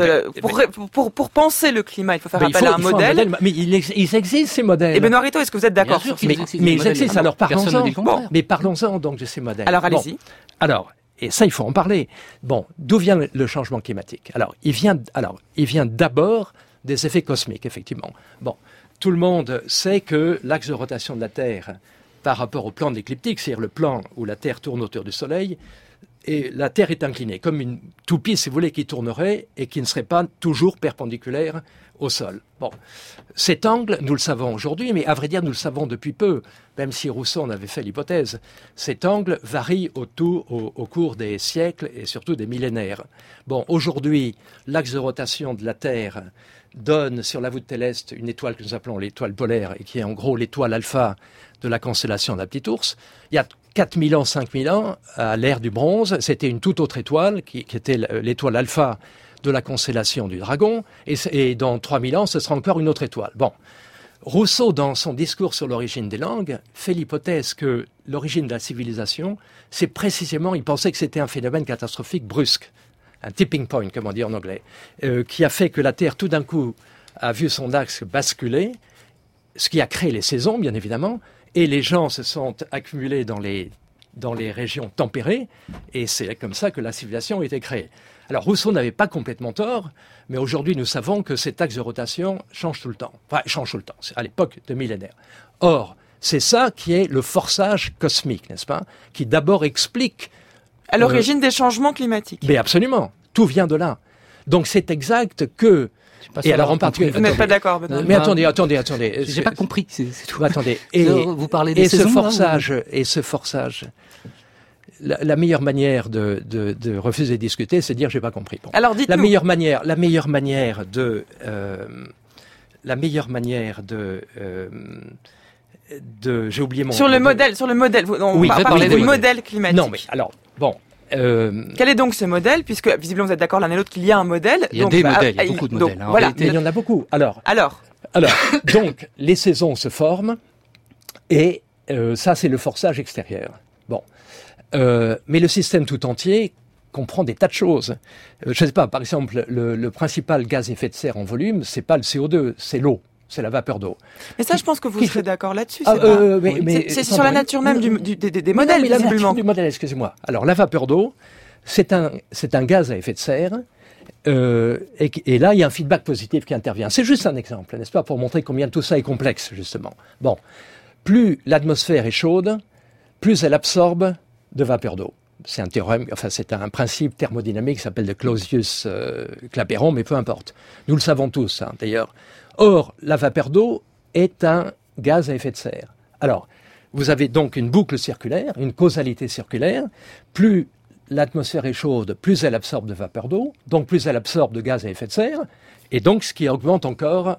Pour penser le climat, il faut faire appel à un modèle. Mais ils existent, ces modèles. Et Benoît Rittaud, est-ce que vous êtes d'accord sur ce Mais ils existent, alors parlons-en. Mais parlons-en donc de ces modèles. Alors allez-y. Alors, et ça, il faut en parler. Bon, d'où vient le changement climatique? Alors, il vient d'abord des effets cosmiques, effectivement. Bon, tout le monde sait que l'axe de rotation de la Terre par rapport au plan de l'écliptique, c'est-à-dire le plan où la Terre tourne autour du Soleil, et la Terre est inclinée, comme une toupie, si vous voulez, qui tournerait et qui ne serait pas toujours perpendiculaire au sol. Bon, cet angle, nous le savons aujourd'hui, mais à vrai dire, nous le savons depuis peu, même si Rousseau en avait fait l'hypothèse. Cet angle varie au cours des siècles et surtout des millénaires. Bon, aujourd'hui, l'axe de rotation de la Terre donne sur la voûte céleste une étoile que nous appelons l'étoile polaire et qui est en gros l'étoile alpha de la constellation de la Petite Ourse. Il y a 4000 ans, 5000 ans, à l'ère du bronze, c'était une toute autre étoile qui était l'étoile alpha de la constellation du Dragon, et dans 3000 ans, ce sera encore une autre étoile. Bon, Rousseau, dans son discours sur l'origine des langues, fait l'hypothèse que l'origine de la civilisation, c'est précisément, il pensait que c'était un phénomène catastrophique brusque, un tipping point, comme on dit en anglais, qui a fait que la Terre, tout d'un coup, a vu son axe basculer, ce qui a créé les saisons, bien évidemment, et les gens se sont accumulés dans les régions tempérées, et c'est comme ça que la civilisation a été créée. Alors Rousseau n'avait pas complètement tort, mais aujourd'hui nous savons que cet axe de rotation change tout le temps. Enfin, change tout le temps, c'est à l'époque de millénaire. Or, c'est ça qui est le forçage cosmique, n'est-ce pas? Qui d'abord explique... À l'origine des changements climatiques. Mais absolument, tout vient de là. Donc c'est exact que... Et alors en particulier... Vous n'êtes pas d'accord, Benoît? Mais attendez. J'ai pas compris, c'est tout. Attendez. Vous parlez des saisons, ce forçage... La meilleure manière de refuser de discuter, c'est de dire j'ai pas compris. Bon. Alors dites-nous. La meilleure manière de j'ai oublié mon... Sur le modèle. On va parler du modèle climatique. Non, mais alors, bon... Quel est donc ce modèle? Puisque visiblement vous êtes d'accord l'un et l'autre qu'il y a un modèle. Il y a des modèles, il y a beaucoup de modèles. Donc, voilà. Mais il y en a beaucoup. Alors, donc, les saisons se forment et ça, c'est le forçage extérieur. Bon. Mais le système tout entier comprend des tas de choses. Je ne sais pas, par exemple, le principal gaz à effet de serre en volume, c'est pas le CO2, c'est l'eau. c'est la vapeur d'eau. Mais ça, je pense que vous serez d'accord là-dessus. C'est sur la nature même des modèles, la visiblement. nature du modèle, excusez-moi. Alors, la vapeur d'eau, c'est un gaz à effet de serre. Et là, il y a un feedback positif qui intervient. C'est juste un exemple, n'est-ce pas, pour montrer combien tout ça est complexe, justement. Bon, plus l'atmosphère est chaude, plus elle absorbe de vapeur d'eau. C'est un théorème, enfin c'est un principe thermodynamique qui s'appelle de Clausius-Clapeyron, mais peu importe. Nous le savons tous, hein, d'ailleurs. Or, la vapeur d'eau est un gaz à effet de serre. Alors, vous avez donc une boucle circulaire, une causalité circulaire. Plus l'atmosphère est chaude, plus elle absorbe de vapeur d'eau, donc plus elle absorbe de gaz à effet de serre, et donc ce qui augmente encore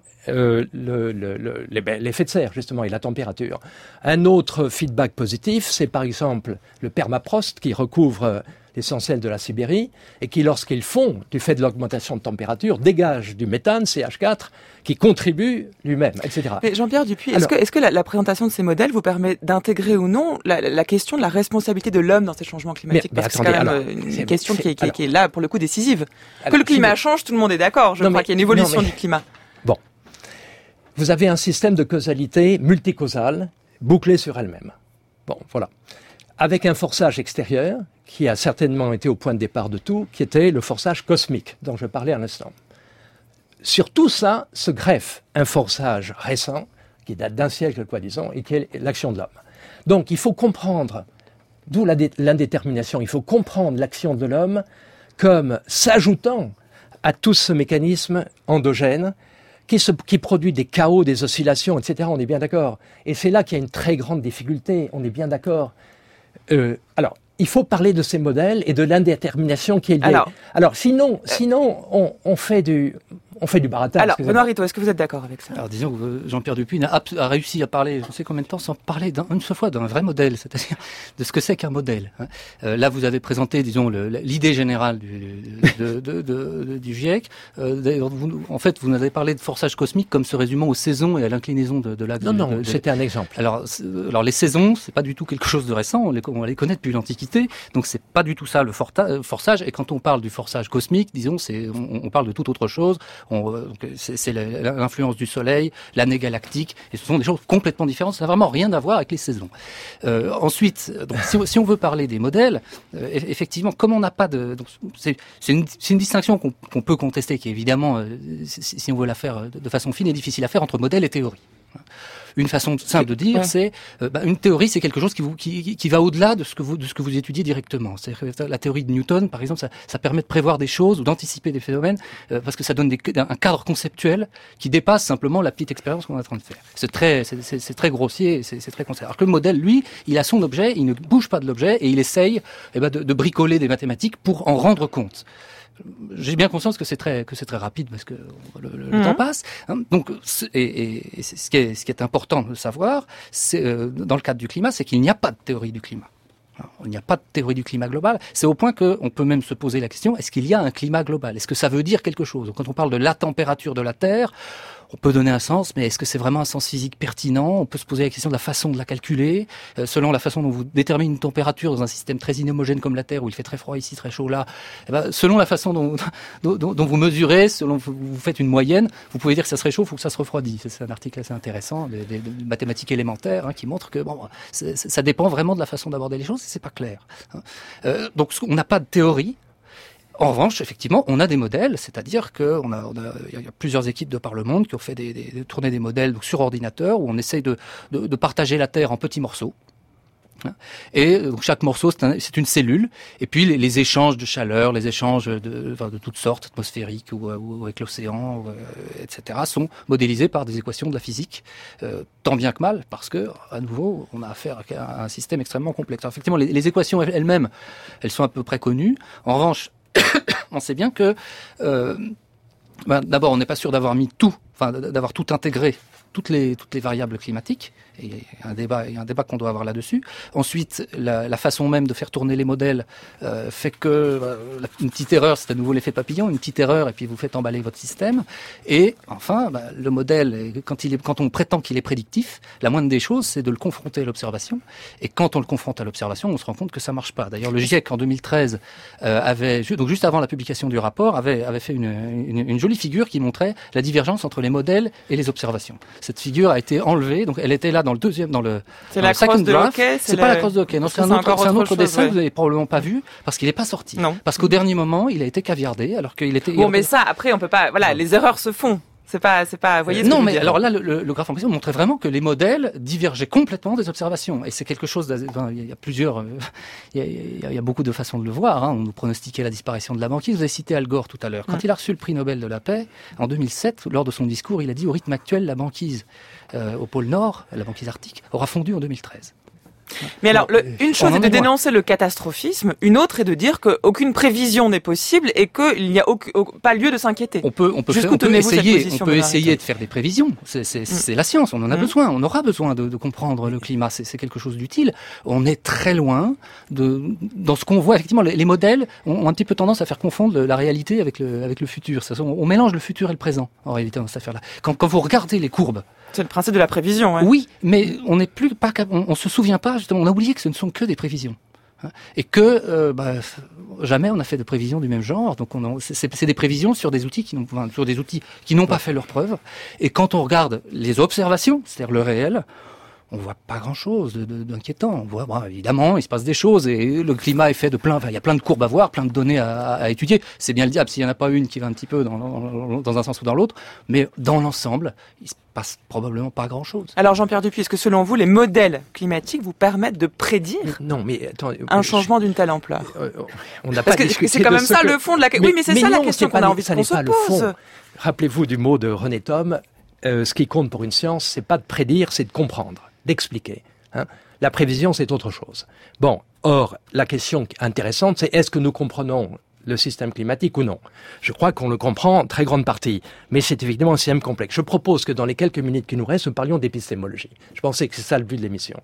l'effet de serre, justement, et la température. Un autre feedback positif, c'est par exemple le permafrost qui recouvre l'essentiel de la Sibérie, et qui, lorsqu'il fond, du fait de l'augmentation de température, dégage du méthane, CH4, qui contribue lui-même, etc. Mais Jean-Pierre Dupuis, est-ce que la présentation de ces modèles vous permet d'intégrer ou non la question de la responsabilité de l'homme dans ces changements climatiques? Parce que c'est quand même une question qui est là, pour le coup, décisive. Que le climat change, tout le monde est d'accord. Je crois qu'il y a une évolution du climat. Bon. Vous avez un système de causalité multicausale, bouclé sur elle-même. Bon, voilà. Avec un forçage extérieur, qui a certainement été au point de départ de tout, qui était le forçage cosmique, dont je parlais à l'instant. Sur tout ça se greffe un forçage récent, qui date d'un siècle, quoi, disons, et qui est l'action de l'homme. Donc, il faut comprendre, d'où l'indétermination, il faut comprendre l'action de l'homme comme s'ajoutant à tout ce mécanisme endogène qui produit des chaos, des oscillations, etc. On est bien d'accord. Et c'est là qu'il y a une très grande difficulté, on est bien d'accord. Alors, il faut parler de ces modèles et de l'indétermination qui est liée. Alors sinon, on fait du baratin. Alors, Benoît Rittaud, est-ce que vous êtes d'accord avec ça? Alors, disons que Jean-Pierre Dupuis a réussi à parler, je ne sais combien de temps, sans parler une seule fois d'un vrai modèle, c'est-à-dire de ce que c'est qu'un modèle. Là, vous avez présenté, disons, l'idée générale du GIEC. En fait, vous avez parlé de forçage cosmique comme se résumant aux saisons et à l'inclinaison de l'axe. Non, c'était un exemple. Alors, les saisons, c'est pas du tout quelque chose de récent. On les connaît depuis l'Antiquité, donc c'est pas du tout ça le forçage. Et quand on parle du forçage cosmique, disons, on parle de toute autre chose. C'est l'influence du Soleil, l'année galactique, et ce sont des choses complètement différentes. Ça n'a vraiment rien à voir avec les saisons. Ensuite, donc, si on veut parler des modèles, effectivement, comme on n'a pas c'est une distinction qu'on peut contester, qui évidemment, si on veut la faire de façon fine, est difficile à faire entre modèle et théorie. Une façon simple de dire, c'est une théorie, c'est quelque chose qui va au-delà de ce que vous étudiez directement. C'est la théorie de Newton, par exemple, ça permet de prévoir des choses ou d'anticiper des phénomènes parce que ça donne un cadre conceptuel qui dépasse simplement la petite expérience qu'on est en train de faire. C'est très grossier, c'est très conceptuel. Alors que le modèle, lui, il a son objet, il ne bouge pas de l'objet et il essaye de bricoler des mathématiques pour en rendre compte. J'ai bien conscience que c'est très rapide parce que le temps passe. Donc, et ce qui est important de savoir, c'est dans le cadre du climat, c'est qu'il n'y a pas de théorie du climat. Il n'y a pas de théorie du climat global. C'est au point qu'on peut même se poser la question, est-ce qu'il y a un climat global? Est-ce que ça veut dire quelque chose? Quand on parle de la température de la Terre, on peut donner un sens, mais est-ce que c'est vraiment un sens physique pertinent? On peut se poser la question de la façon de la calculer, selon la façon dont vous déterminez une température dans un système très inhomogène comme la Terre, où il fait très froid ici, très chaud là. Selon la façon dont vous mesurez, selon vous faites une moyenne, vous pouvez dire que ça se réchauffe ou que ça se refroidit. C'est un article assez intéressant, des mathématiques élémentaires, qui montre que ça dépend vraiment de la façon d'aborder les choses, et c'est pas clair. Donc on n'a pas de théorie. En revanche, effectivement, on a des modèles, c'est-à-dire qu'il y a plusieurs équipes de par le monde qui ont fait des tournées des modèles sur ordinateur où on essaye de partager la Terre en petits morceaux. Et donc chaque morceau, c'est une cellule. Et puis les échanges de chaleur, les échanges de toutes sortes, atmosphériques ou avec l'océan, etc., sont modélisés par des équations de la physique, tant bien que mal, parce que à nouveau, on a affaire à un système extrêmement complexe. Alors, effectivement, les équations elles-mêmes, elles sont à peu près connues. En revanche, on sait bien que d'abord, on n'est pas sûr d'avoir mis d'avoir tout intégré, toutes les variables climatiques. Et il y a un débat qu'on doit avoir là-dessus. Ensuite, la façon même de faire tourner les modèles fait que une petite erreur, c'est à nouveau l'effet papillon, une petite erreur et puis vous faites emballer votre système. Et enfin, le modèle, quand on prétend qu'il est prédictif, la moindre des choses, c'est de le confronter à l'observation. Et quand on le confronte à l'observation, on se rend compte que ça marche pas. D'ailleurs, le GIEC en 2013 donc juste avant la publication du rapport, avait fait une jolie figure qui montrait la divergence entre les modèles et les observations. Cette figure a été enlevée, donc elle était là dans le second draft. C'est pas la crosse de hockey, non, c'est un autre dessin que vous n'avez probablement pas vu, parce qu'il n'est pas sorti. Non. Parce qu'au dernier moment, il a été caviardé, alors qu'il était... Bon, mais ça, après, on peut pas, les erreurs se font. C'est pas, vous voyez ce que je veux dire. Alors là, le graphe en question montrait vraiment que les modèles divergeaient complètement des observations. Et c'est quelque chose, il y a plusieurs, il y a beaucoup de façons de le voir, hein. On nous pronostiquait la disparition de la banquise. Vous avez cité Al Gore tout à l'heure. Quand il a reçu le prix Nobel de la paix, en 2007, lors de son discours, il a dit au rythme actuel, la banquise, au pôle Nord, la banquise arctique, aura fondu en 2013. Mais alors, une chose est de dénoncer le catastrophisme, une autre est de dire qu'aucune prévision n'est possible et qu'il n'y a pas lieu de s'inquiéter. On peut essayer de faire des prévisions. C'est la science, on en a besoin. On aura besoin de comprendre le climat. C'est quelque chose d'utile. On est très loin dans ce qu'on voit. Effectivement, les modèles ont un petit peu tendance à faire confondre la réalité avec le futur. On mélange le futur et le présent, en réalité, dans cette affaire-là. Quand vous regardez les courbes, c'est le principe de la prévision, hein. Oui, mais on se souvient pas, justement, on a oublié que ce ne sont que des prévisions. Et que jamais on a fait de prévisions du même genre. Donc c'est des prévisions sur des outils qui n'ont pas fait leurs preuves. Et quand on regarde les observations, c'est-à-dire le réel, on voit pas grand-chose d'inquiétant. On voit, évidemment, il se passe des choses et le climat est fait de il y a plein de courbes à voir, plein de données à étudier. C'est bien le diable s'il y en a pas une qui va un petit peu dans un sens ou dans l'autre, mais dans l'ensemble, il se passe probablement pas grand-chose. Alors Jean-Pierre Dupuis, est-ce que selon vous, les modèles climatiques vous permettent de prédire un changement d'une telle ampleur? On n'a pas discuté. C'est quand même ça le fond de la question. Oui, mais c'est ça la question qu'on a envie qu'on se pose. Rappelez-vous du mot de René Thom, ce qui compte pour une science, c'est pas de prédire, c'est de comprendre, d'expliquer. La prévision, c'est autre chose. Bon, or, la question intéressante, c'est est-ce que nous comprenons le système climatique ou non? Je crois qu'on le comprend en très grande partie, mais c'est évidemment un système complexe. Je propose que dans les quelques minutes qui nous restent, nous parlions d'épistémologie. Je pensais que c'est ça le but de l'émission.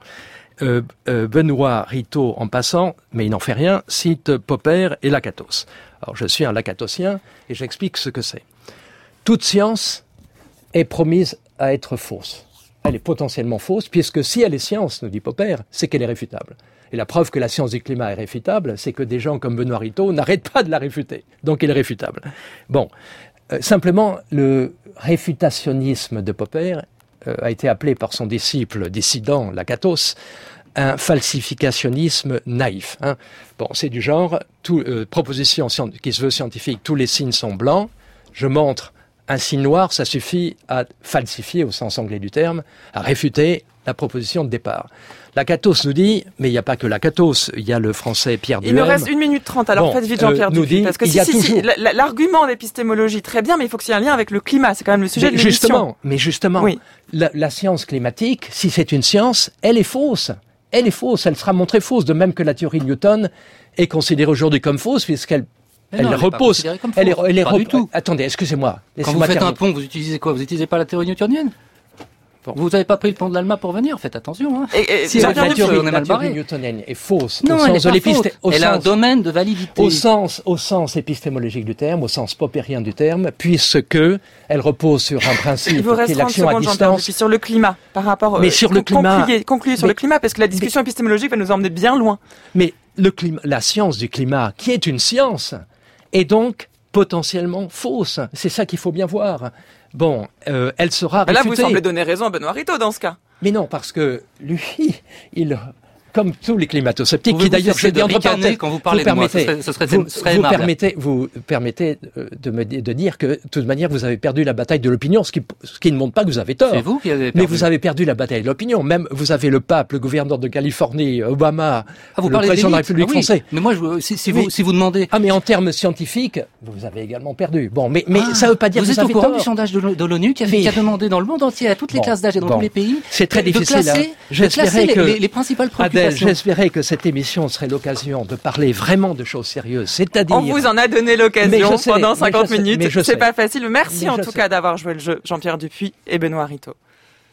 Benoît Ritaud, en passant, mais il n'en fait rien, cite Popper et Lakatos. Alors, je suis un lakatosien et j'explique ce que c'est. Toute science est promise à être fausse. Elle est potentiellement fausse, puisque si elle est science, nous dit Popper, c'est qu'elle est réfutable. Et la preuve que la science du climat est réfutable, c'est que des gens comme Benoît Ritaud n'arrêtent pas de la réfuter. Donc elle est réfutable. Bon, simplement, le réfutationnisme de Popper a été appelé par son disciple dissident, Lakatos, un falsificationnisme naïf. Bon, c'est du genre, proposition qui se veut scientifique, tous les signes sont blancs, je montre un signe noir, ça suffit à falsifier, au sens anglais du terme, à réfuter la proposition de départ. Lakatos nous dit, mais il n'y a pas que Lakatos, il y a le français Pierre Duhem. Il nous reste 1 minute 30, alors faites vite Jean-Pierre Dupuis, parce que l'argument d'épistémologie, très bien, mais il faut qu'il y ait un lien avec le climat, c'est quand même le sujet de l'émission. Justement, oui. La science climatique, si c'est une science, elle est fausse. Elle est fausse, elle sera montrée fausse, de même que la théorie de Newton est considérée aujourd'hui comme fausse, puisqu'elle repose. Elle est pas du tout. Attendez, excusez-moi. Quand vous faites un pont, vous utilisez quoi? Vous n'utilisez pas la théorie newtonienne? Bon. Vous n'avez pas pris le pont de l'Alma pour venir, faites attention. Si la théorie newtonienne est fausse, non, elle est pas fausse. Elle a un domaine de validité. Au sens épistémologique du terme, au sens poppérien du terme, puisque elle repose sur un principe qui est l'action à distance. Sur le climat, par rapport. Mais sur le climat. Concluez sur le climat, parce que la discussion épistémologique va nous emmener bien loin. Mais la science du climat, qui est une science, est donc potentiellement fausse. C'est ça qu'il faut bien voir. Bon, elle sera réfutée. Là, vous semblez donner raison à Benoît Ritaud dans ce cas. Mais non, parce que lui, comme tous les climato-sceptiques, qui d'ailleurs, je dis entre parenthèses, quand vous parlez de moi, ce serait aimable. Vous permettez de dire que, de toute manière, vous avez perdu la bataille de l'opinion, ce qui ne montre pas que vous avez tort. C'est vous qui avez perdu. Mais vous avez perdu la bataille de l'opinion. Même, vous avez le pape, le gouverneur de Californie, Obama, le président de la République française. Mais moi, si vous demandez... mais en termes scientifiques, vous avez également perdu. Bon, mais ça veut pas dire que vous avez tort. Vous êtes au courant du sondage de l'ONU qui a demandé dans le monde entier, à toutes les classes d'âge et dans tous les pays, c'est très difficile, de classer les principales préoccupations. Adèle, j'espérais que cette émission serait l'occasion de parler vraiment de choses sérieuses, c'est-à-dire... On vous en a donné l'occasion pendant 50 minutes, c'est pas facile. Merci en tout cas d'avoir joué le jeu, Jean-Pierre Dupuis et Benoît Ritaud.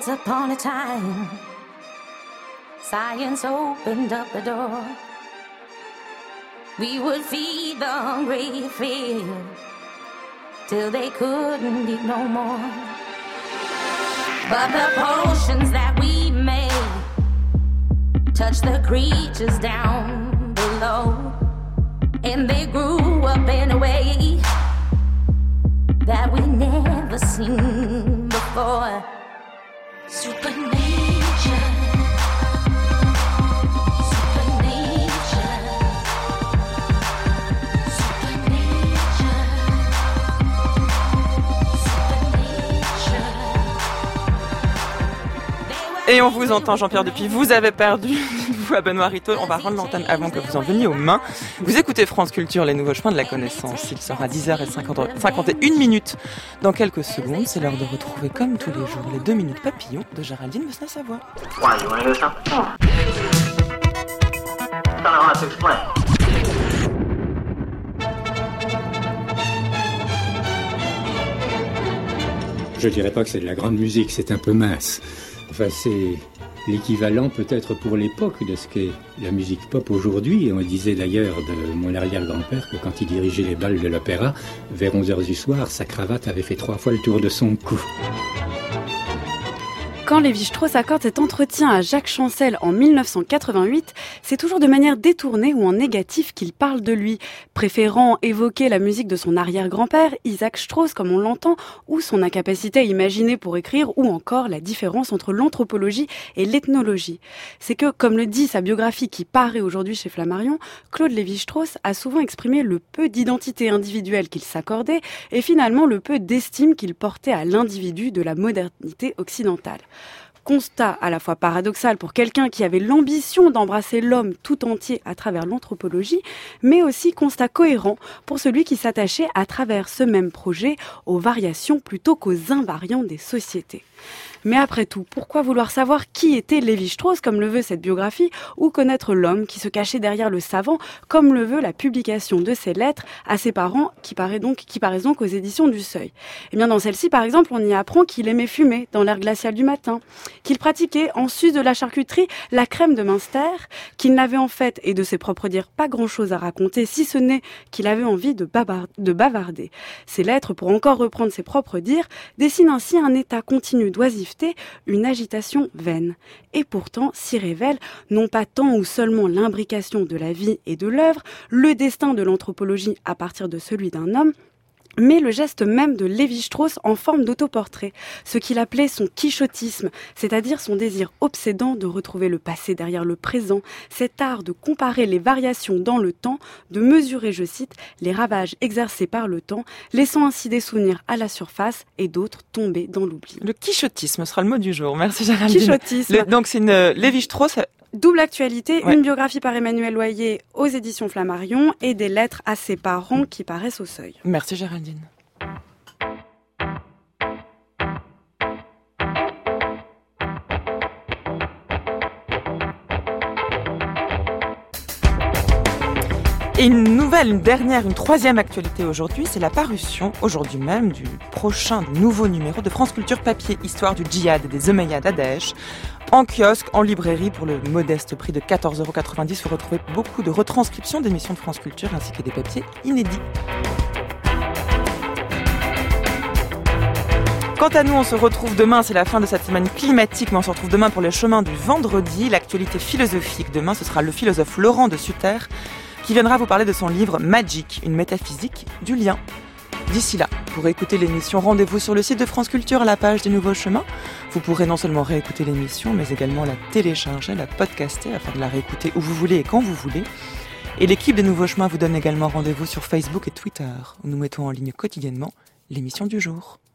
Once upon a time, science opened up the door. We would feed the hungry field till they couldn't eat no more. But the potions that we made touched the creatures down below, and they grew up in a way that we never seen before. Supernature. Et on vous entend, Jean-Pierre Dupuis, vous avez perdu vous à Benoît Rittaud. On va rendre l'antenne avant que vous en veniez aux mains. Vous écoutez France Culture, les nouveaux chemins de la connaissance. Il sera 10h51 dans quelques secondes. C'est l'heure de retrouver, comme tous les jours, les 2 minutes papillons de Géraldine Besnay-Savoie. Je dirais pas que c'est de la grande musique, c'est un peu mince. Enfin, c'est l'équivalent peut-être pour l'époque de ce qu'est la musique pop aujourd'hui. On disait d'ailleurs de mon arrière-grand-père que quand il dirigeait les bals de l'opéra, vers 11h du soir, sa cravate avait fait 3 fois le tour de son cou. Quand Lévi-Strauss accorde cet entretien à Jacques Chancel en 1988, c'est toujours de manière détournée ou en négatif qu'il parle de lui, préférant évoquer la musique de son arrière-grand-père, Isaac Strauss, comme on l'entend, ou son incapacité à imaginer pour écrire, ou encore la différence entre l'anthropologie et l'ethnologie. C'est que, comme le dit sa biographie qui paraît aujourd'hui chez Flammarion, Claude Lévi-Strauss a souvent exprimé le peu d'identité individuelle qu'il s'accordait et finalement le peu d'estime qu'il portait à l'individu de la modernité occidentale. Constat à la fois paradoxal pour quelqu'un qui avait l'ambition d'embrasser l'homme tout entier à travers l'anthropologie, mais aussi constat cohérent pour celui qui s'attachait à travers ce même projet aux variations plutôt qu'aux invariants des sociétés. Mais après tout, pourquoi vouloir savoir qui était Lévi-Strauss, comme le veut cette biographie, ou connaître l'homme qui se cachait derrière le savant, comme le veut la publication de ses lettres à ses parents, qui paraissent donc aux éditions du Seuil. Eh bien, dans celle-ci, par exemple, on y apprend qu'il aimait fumer dans l'air glacial du matin, qu'il pratiquait, en sus de la charcuterie, la crème de Münster, qu'il n'avait en fait, et de ses propres dires, pas grand-chose à raconter, si ce n'est qu'il avait envie de bavarder. Ces lettres, pour encore reprendre ses propres dires, dessinent ainsi un état continu d'oisiveté, une agitation vaine. Et pourtant s'y révèle non pas tant ou seulement l'imbrication de la vie et de l'œuvre, le destin de l'anthropologie à partir de celui d'un homme, mais le geste même de Lévi-Strauss en forme d'autoportrait, ce qu'il appelait son quichotisme, c'est-à-dire son désir obsédant de retrouver le passé derrière le présent, cet art de comparer les variations dans le temps, de mesurer, je cite, les ravages exercés par le temps, laissant ainsi des souvenirs à la surface et d'autres tomber dans l'oubli. Le quichotisme sera le mot du jour. Merci Géraldine. Quichotisme. Donc c'est une Lévi-Strauss. Double actualité, ouais. Une biographie par Emmanuel Loyer aux éditions Flammarion et des lettres à ses parents qui paraissent au Seuil. Merci Géraldine. Et une troisième actualité aujourd'hui, c'est la parution, aujourd'hui même, du nouveau numéro de France Culture Papier, Histoire du djihad et des Omeyyades à Daesh. En kiosque, en librairie, pour le modeste prix de 14,90 €, vous retrouvez beaucoup de retranscriptions d'émissions de France Culture ainsi que des papiers inédits. Quant à nous, on se retrouve demain, c'est la fin de cette semaine climatique, mais on se retrouve demain pour le chemin du vendredi. L'actualité philosophique demain, ce sera le philosophe Laurent de Sutter, qui viendra vous parler de son livre Magic, une métaphysique du lien. D'ici là, pour écouter l'émission, rendez-vous sur le site de France Culture à la page des Nouveaux Chemins. Vous pourrez non seulement réécouter l'émission, mais également la télécharger, la podcaster, afin de la réécouter où vous voulez et quand vous voulez. Et l'équipe des Nouveaux Chemins vous donne également rendez-vous sur Facebook et Twitter, où nous mettons en ligne quotidiennement l'émission du jour.